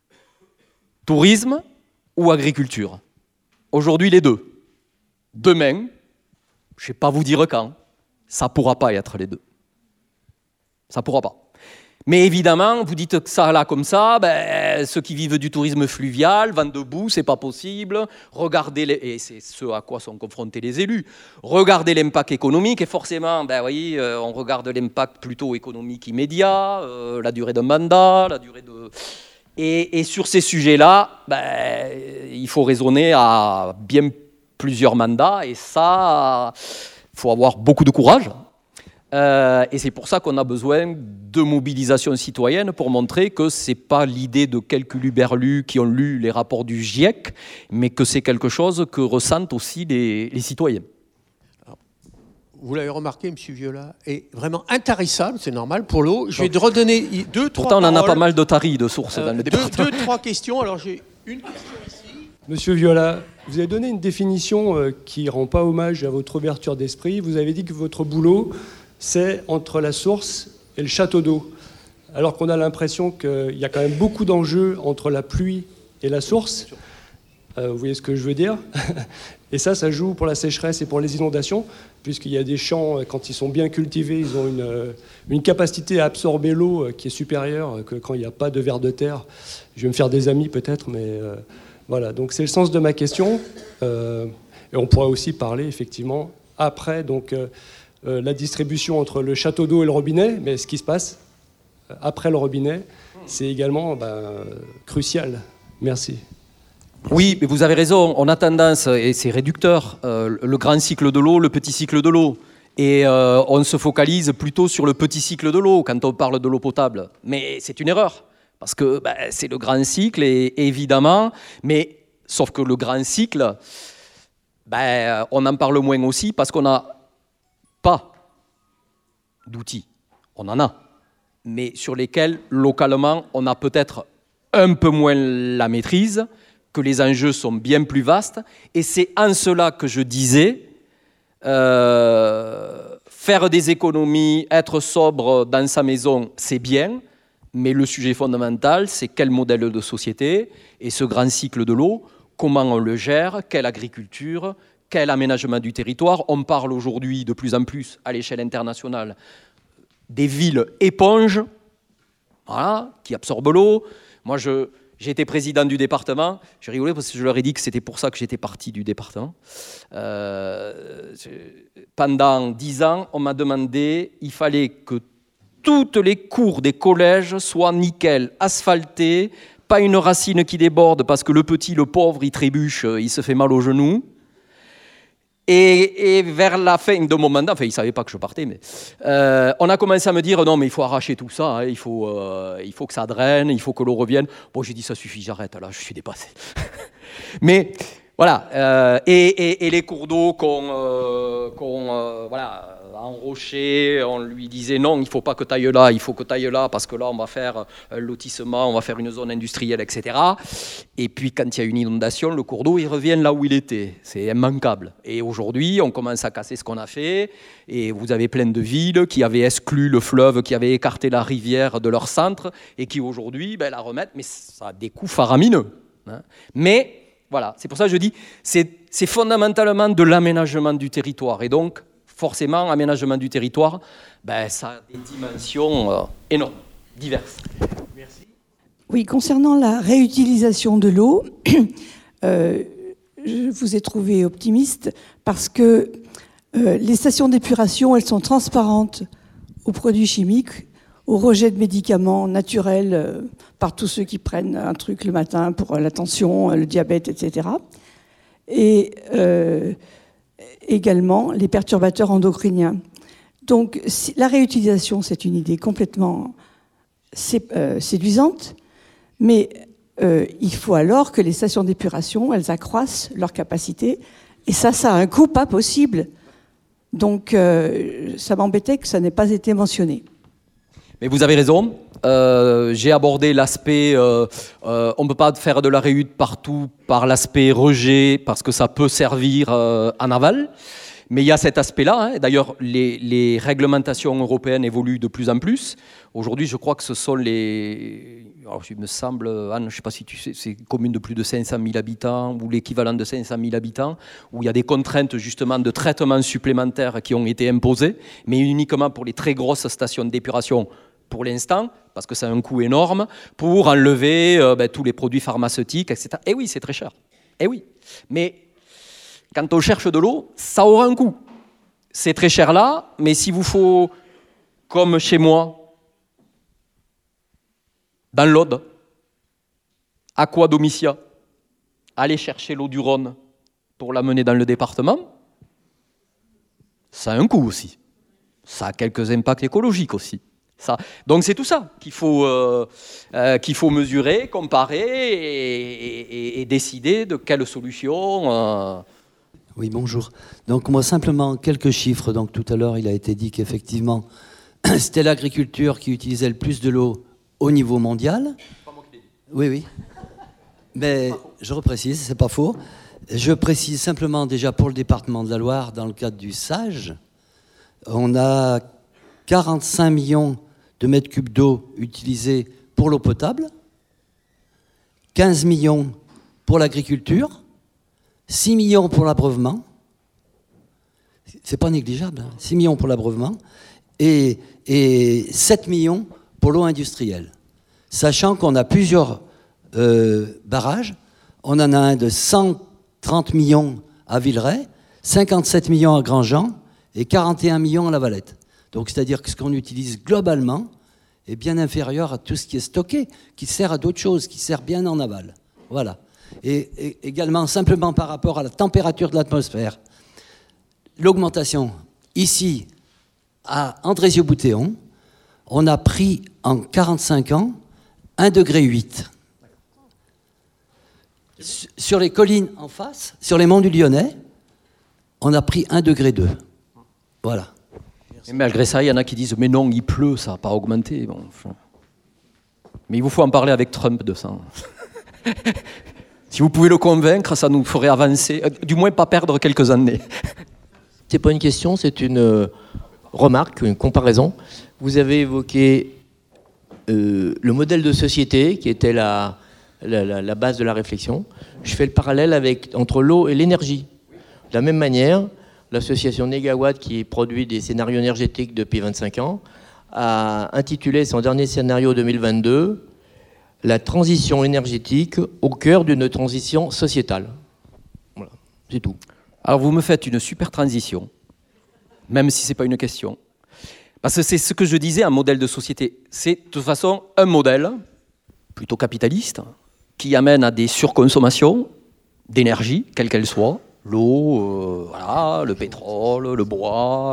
tourisme ou agriculture? Aujourd'hui, les deux. Demain, je ne sais pas vous dire quand, ça ne pourra pas être les deux. Ça ne pourra pas. Mais évidemment, vous dites que ça là comme ça, ceux qui vivent du tourisme fluvial, vent debout, c'est pas possible. Regardez, et c'est ce à quoi sont confrontés les élus, regardez l'impact économique, et forcément, voyez, on regarde l'impact plutôt économique immédiat, la durée d'un mandat, la durée de... Et sur ces sujets-là, il faut raisonner à bien plusieurs mandats, et ça, il faut avoir beaucoup de courage. Et c'est pour ça qu'on a besoin de mobilisation citoyenne pour montrer que ce n'est pas l'idée de quelques luberlus qui ont lu les rapports du GIEC, mais que c'est quelque chose que ressentent aussi les citoyens. Alors, vous l'avez remarqué, M. Viola, est vraiment intarissable, c'est normal, pour l'eau. Je vais te redonner deux, trois Pourtant, on en a paroles. pas mal de taris de sources dans le département. Deux, trois questions. Alors, j'ai une question ici. Monsieur Viola, vous avez donné une définition qui ne rend pas hommage à votre ouverture d'esprit. Vous avez dit que votre boulot, c'est entre la source et le château d'eau. Alors qu'on a l'impression qu'il y a quand même beaucoup d'enjeux entre la pluie et la source. Vous voyez ce que je veux dire? Et ça joue pour la sécheresse et pour les inondations, puisqu'il y a des champs, quand ils sont bien cultivés, ils ont une capacité à absorber l'eau qui est supérieure que quand il n'y a pas de vers de terre. Je vais me faire des amis peut-être, mais voilà. Donc c'est le sens de ma question. Et on pourrait aussi parler effectivement après donc, la distribution entre le château d'eau et le robinet, mais ce qui se passe après le robinet, c'est également crucial. Merci. Oui, mais vous avez raison, on a tendance, et c'est réducteur, le grand cycle de l'eau, le petit cycle de l'eau. Et on se focalise plutôt sur le petit cycle de l'eau quand on parle de l'eau potable. Mais c'est une erreur, parce que c'est le grand cycle, et évidemment, mais sauf que le grand cycle, on en parle moins aussi parce qu'on n'a pas d'outils. On en a, mais sur lesquels, localement, on a peut-être un peu moins la maîtrise, que les enjeux sont bien plus vastes. Et c'est en cela que je disais, faire des économies, être sobre dans sa maison, c'est bien, mais le sujet fondamental, c'est quel modèle de société, et ce grand cycle de l'eau, comment on le gère, quelle agriculture, quel aménagement du territoire. On parle aujourd'hui de plus en plus à l'échelle internationale des villes éponges, voilà, qui absorbent l'eau. Moi, j'ai été président du département. J'ai rigolé parce que je leur ai dit que c'était pour ça que j'étais parti du département. Pendant 10 ans, on m'a demandé, il fallait que toutes les cours des collèges soient nickel, asphaltées, pas une racine qui déborde parce que le petit, le pauvre, il trébuche, il se fait mal aux genoux. Et vers la fin de mon mandat, enfin, ils ne savaient pas que je partais, mais on a commencé à me dire non, mais il faut arracher tout ça, hein, il faut que ça draine, il faut que l'eau revienne. Bon, j'ai dit ça suffit, j'arrête, là, je suis dépassé. Mais voilà, et les cours d'eau qu'on enrochés, on lui disait non, il ne faut pas que tu ailles là, il faut que tu ailles là, parce que là, on va faire un lotissement, on va faire une zone industrielle, etc. Et puis, quand il y a une inondation, le cours d'eau, il revient là où il était. C'est immanquable. Et aujourd'hui, on commence à casser ce qu'on a fait, et vous avez plein de villes qui avaient exclu le fleuve, qui avaient écarté la rivière de leur centre, et qui aujourd'hui la remettent, mais ça a des coûts faramineux. Hein. Mais voilà, c'est pour ça que je dis, c'est fondamentalement de l'aménagement du territoire. Et donc, forcément, aménagement du territoire, ça a des dimensions énormes, diverses. Merci. Oui, concernant la réutilisation de l'eau, je vous ai trouvé optimiste parce que les stations d'épuration, elles sont transparentes aux produits chimiques, au rejet de médicaments naturels par tous ceux qui prennent un truc le matin pour la tension, le diabète, etc. Et également les perturbateurs endocriniens. Donc la réutilisation, c'est une idée complètement séduisante, mais il faut alors que les stations d'épuration, elles accroissent leur capacité Et ça a un coût pas possible. Donc, ça m'embêtait que ça n'ait pas été mentionné. Mais vous avez raison. J'ai abordé l'aspect, on ne peut pas faire de la réhute partout par l'aspect rejet, parce que ça peut servir en aval. Mais il y a cet aspect-là. Hein. D'ailleurs, les réglementations européennes évoluent de plus en plus. Aujourd'hui, je crois que ce sont les... Alors, il me semble, Anne, je ne sais pas si tu sais, c'est une commune de plus de 500 000 habitants ou l'équivalent de 500 000 habitants, où il y a des contraintes justement de traitement supplémentaires qui ont été imposées, mais uniquement pour les très grosses stations d'épuration pour l'instant, parce que ça a un coût énorme, pour enlever tous les produits pharmaceutiques, etc. Et oui, c'est très cher. Et oui. Mais quand on cherche de l'eau, ça aura un coût. C'est très cher là, mais s'il vous faut, comme chez moi, dans l'Aude, Aqua Domitia, aller chercher l'eau du Rhône pour l'amener dans le département, ça a un coût aussi. Ça a quelques impacts écologiques aussi. Donc c'est tout ça qu'il faut mesurer, comparer et décider de quelle solution... Oui, bonjour. Donc moi simplement quelques chiffres. Donc tout à l'heure il a été dit qu'effectivement c'était l'agriculture qui utilisait le plus de l'eau au niveau mondial. Oui, oui. Mais je reprécise, c'est pas faux. Je précise simplement déjà pour le département de la Loire, dans le cadre du SAGE, on a 45 millions de mètres cubes d'eau utilisés pour l'eau potable, 15 millions pour l'agriculture, 6 millions pour l'abreuvement, c'est pas négligeable, hein, 6 millions pour l'abreuvement, et 7 millions pour l'eau industrielle. Sachant qu'on a plusieurs barrages, on en a un de 130 millions à Villeray, 57 millions à Grandjean et 41 millions à La Valette. Donc c'est-à-dire que ce qu'on utilise globalement est bien inférieur à tout ce qui est stocké, qui sert à d'autres choses, qui sert bien en aval. Voilà. Et également, simplement par rapport à la température de l'atmosphère, l'augmentation, ici, à Andrézieux-Boutéon, on a pris en 45 ans 1,8 degré. Sur les collines en face, sur les monts du Lyonnais, on a pris 1,2 degré. Voilà. Et malgré ça, il y en a qui disent « mais non, il pleut, ça n'a pas augmenté ». Bon, enfin. Mais il vous faut en parler avec Trump de ça. Si vous pouvez le convaincre, ça nous ferait avancer, du moins pas perdre quelques années. C'est pas une question, c'est une remarque, une comparaison. Vous avez évoqué le modèle de société qui était la base de la réflexion. Je fais le parallèle entre l'eau et l'énergie. De la même manière, l'association Negawatt, qui produit des scénarios énergétiques depuis 25 ans, a intitulé son dernier scénario 2022 « La transition énergétique au cœur d'une transition sociétale ». Voilà, c'est tout. Alors vous me faites une super transition, même si ce n'est pas une question. Parce que c'est ce que je disais, un modèle de société. C'est de toute façon un modèle plutôt capitaliste qui amène à des surconsommations d'énergie, quelle qu'elle soit, l'eau, voilà, le pétrole, le bois,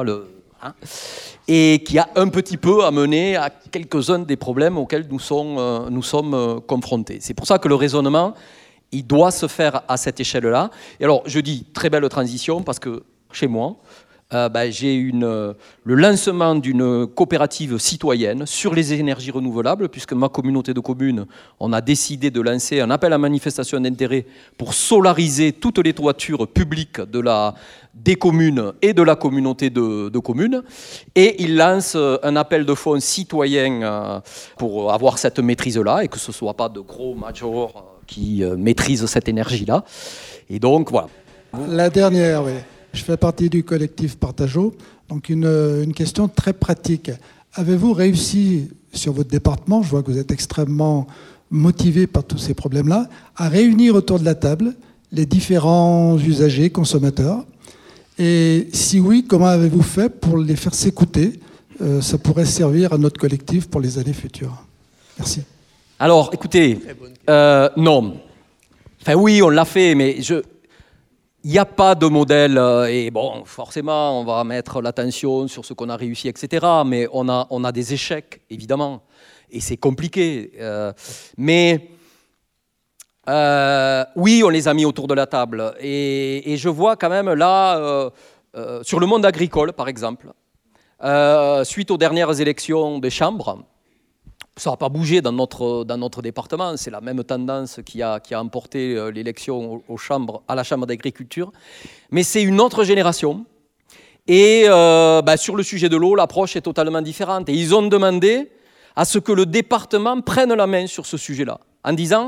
et qui a un petit peu amené à quelques-uns des problèmes auxquels nous sommes confrontés. C'est pour ça que le raisonnement, il doit se faire à cette échelle-là. Et alors, je dis très belle transition parce que chez moi, j'ai le lancement d'une coopérative citoyenne sur les énergies renouvelables, puisque ma communauté de communes, on a décidé de lancer un appel à manifestation d'intérêt pour solariser toutes les toitures publiques des communes et de la communauté de communes. Et il lance un appel de fonds citoyen pour avoir cette maîtrise-là et que ce ne soit pas de gros majors qui maîtrisent cette énergie-là. Et donc, voilà. La dernière, oui. Je fais partie du collectif Partageau. Donc une question très pratique. Avez-vous réussi sur votre département, je vois que vous êtes extrêmement motivé par tous ces problèmes-là, à réunir autour de la table les différents usagers, consommateurs? Et si oui, comment avez-vous fait pour les faire s'écouter? Ça pourrait servir à notre collectif pour les années futures. Merci. Alors, écoutez, non. Enfin oui, on l'a fait, mais il n'y a pas de modèle, et bon, forcément, on va mettre l'attention sur ce qu'on a réussi, etc. Mais on a des échecs, évidemment, et c'est compliqué. Mais Oui, on les a mis autour de la table. Et je vois quand même là, sur le monde agricole, par exemple, suite aux dernières élections des chambres, ça n'a pas bougé dans notre département. C'est la même tendance qui a emporté l'élection à la Chambre d'agriculture. Mais c'est une autre génération. Et sur le sujet de l'eau, l'approche est totalement différente. Et ils ont demandé à ce que le département prenne la main sur ce sujet-là, en disant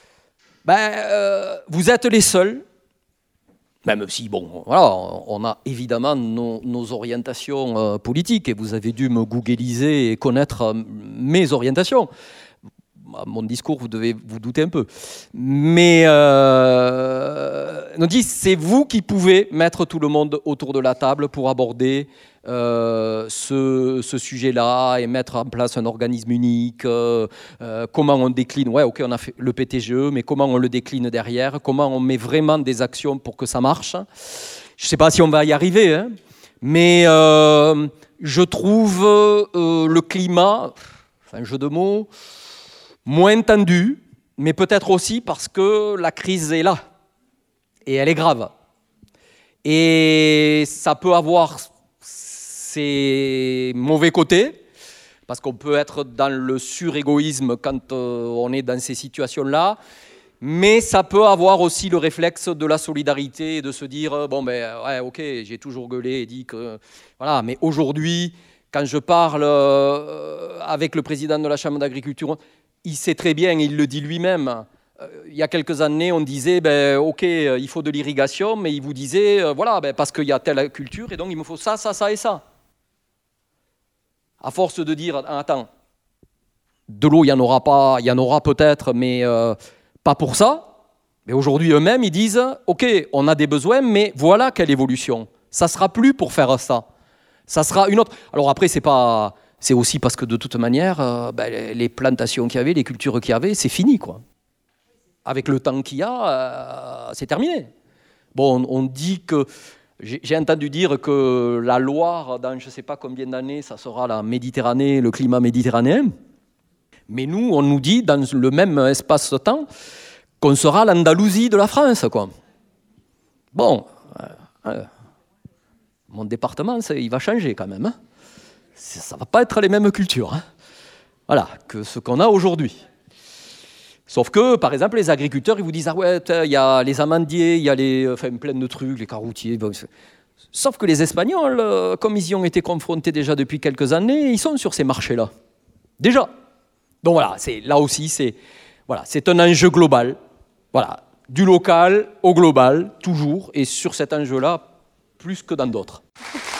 vous êtes les seuls, même si, bon, voilà, on a évidemment nos orientations politiques, et vous avez dû me googliser et connaître mes orientations. Mon discours, vous devez vous douter un peu. Mais on dit, c'est vous qui pouvez mettre tout le monde autour de la table pour aborder ce sujet-là et mettre en place un organisme unique. Comment on décline, ouais, ok, on a fait le PTGE, mais comment on le décline derrière? Comment on met vraiment des actions pour que ça marche? Je ne sais pas si on va y arriver, hein, mais je trouve le climat, un jeu de mots, moins tendu, mais peut-être aussi parce que la crise est là, et elle est grave. Et ça peut avoir ses mauvais côtés, parce qu'on peut être dans le surégoïsme quand on est dans ces situations-là, mais ça peut avoir aussi le réflexe de la solidarité et de se dire, bon ben ouais, ok, j'ai toujours gueulé et dit que... Voilà, mais aujourd'hui, quand je parle avec le président de la Chambre d'agriculture, il sait très bien, il le dit lui-même. Il y a quelques années, on disait, ok, il faut de l'irrigation, mais il vous disait, voilà, parce qu'il y a telle culture, et donc il me faut ça, ça, ça et ça. À force de dire, attends, de l'eau, il y en aura peut-être, mais pas pour ça. Mais aujourd'hui, eux-mêmes, ils disent, ok, on a des besoins, mais voilà quelle évolution. Ça sera plus pour faire ça. Ça sera une autre. Alors après, c'est aussi parce que de toute manière, les plantations qu'il y avait, les cultures qu'il y avait, c'est fini, quoi. Avec le temps qu'il y a, c'est terminé. Bon, on dit que... J'ai entendu dire que la Loire, dans je ne sais pas combien d'années, ça sera la Méditerranée, le climat méditerranéen. Mais nous, on nous dit, dans le même espace-temps, qu'on sera l'Andalousie de la France, quoi. Bon, mon département, il va changer quand même, hein. Ça ne va pas être les mêmes cultures, hein, voilà, que ce qu'on a aujourd'hui. Sauf que, par exemple, les agriculteurs, ils vous disent « Ah ouais, il y a les amandiers, il y a plein de trucs, les caroutiers. » Sauf que les Espagnols, comme ils y ont été confrontés déjà depuis quelques années, ils sont sur ces marchés-là. Déjà. Donc voilà, là aussi, c'est un enjeu global. Voilà, du local au global, toujours, et sur cet enjeu-là, plus que dans d'autres.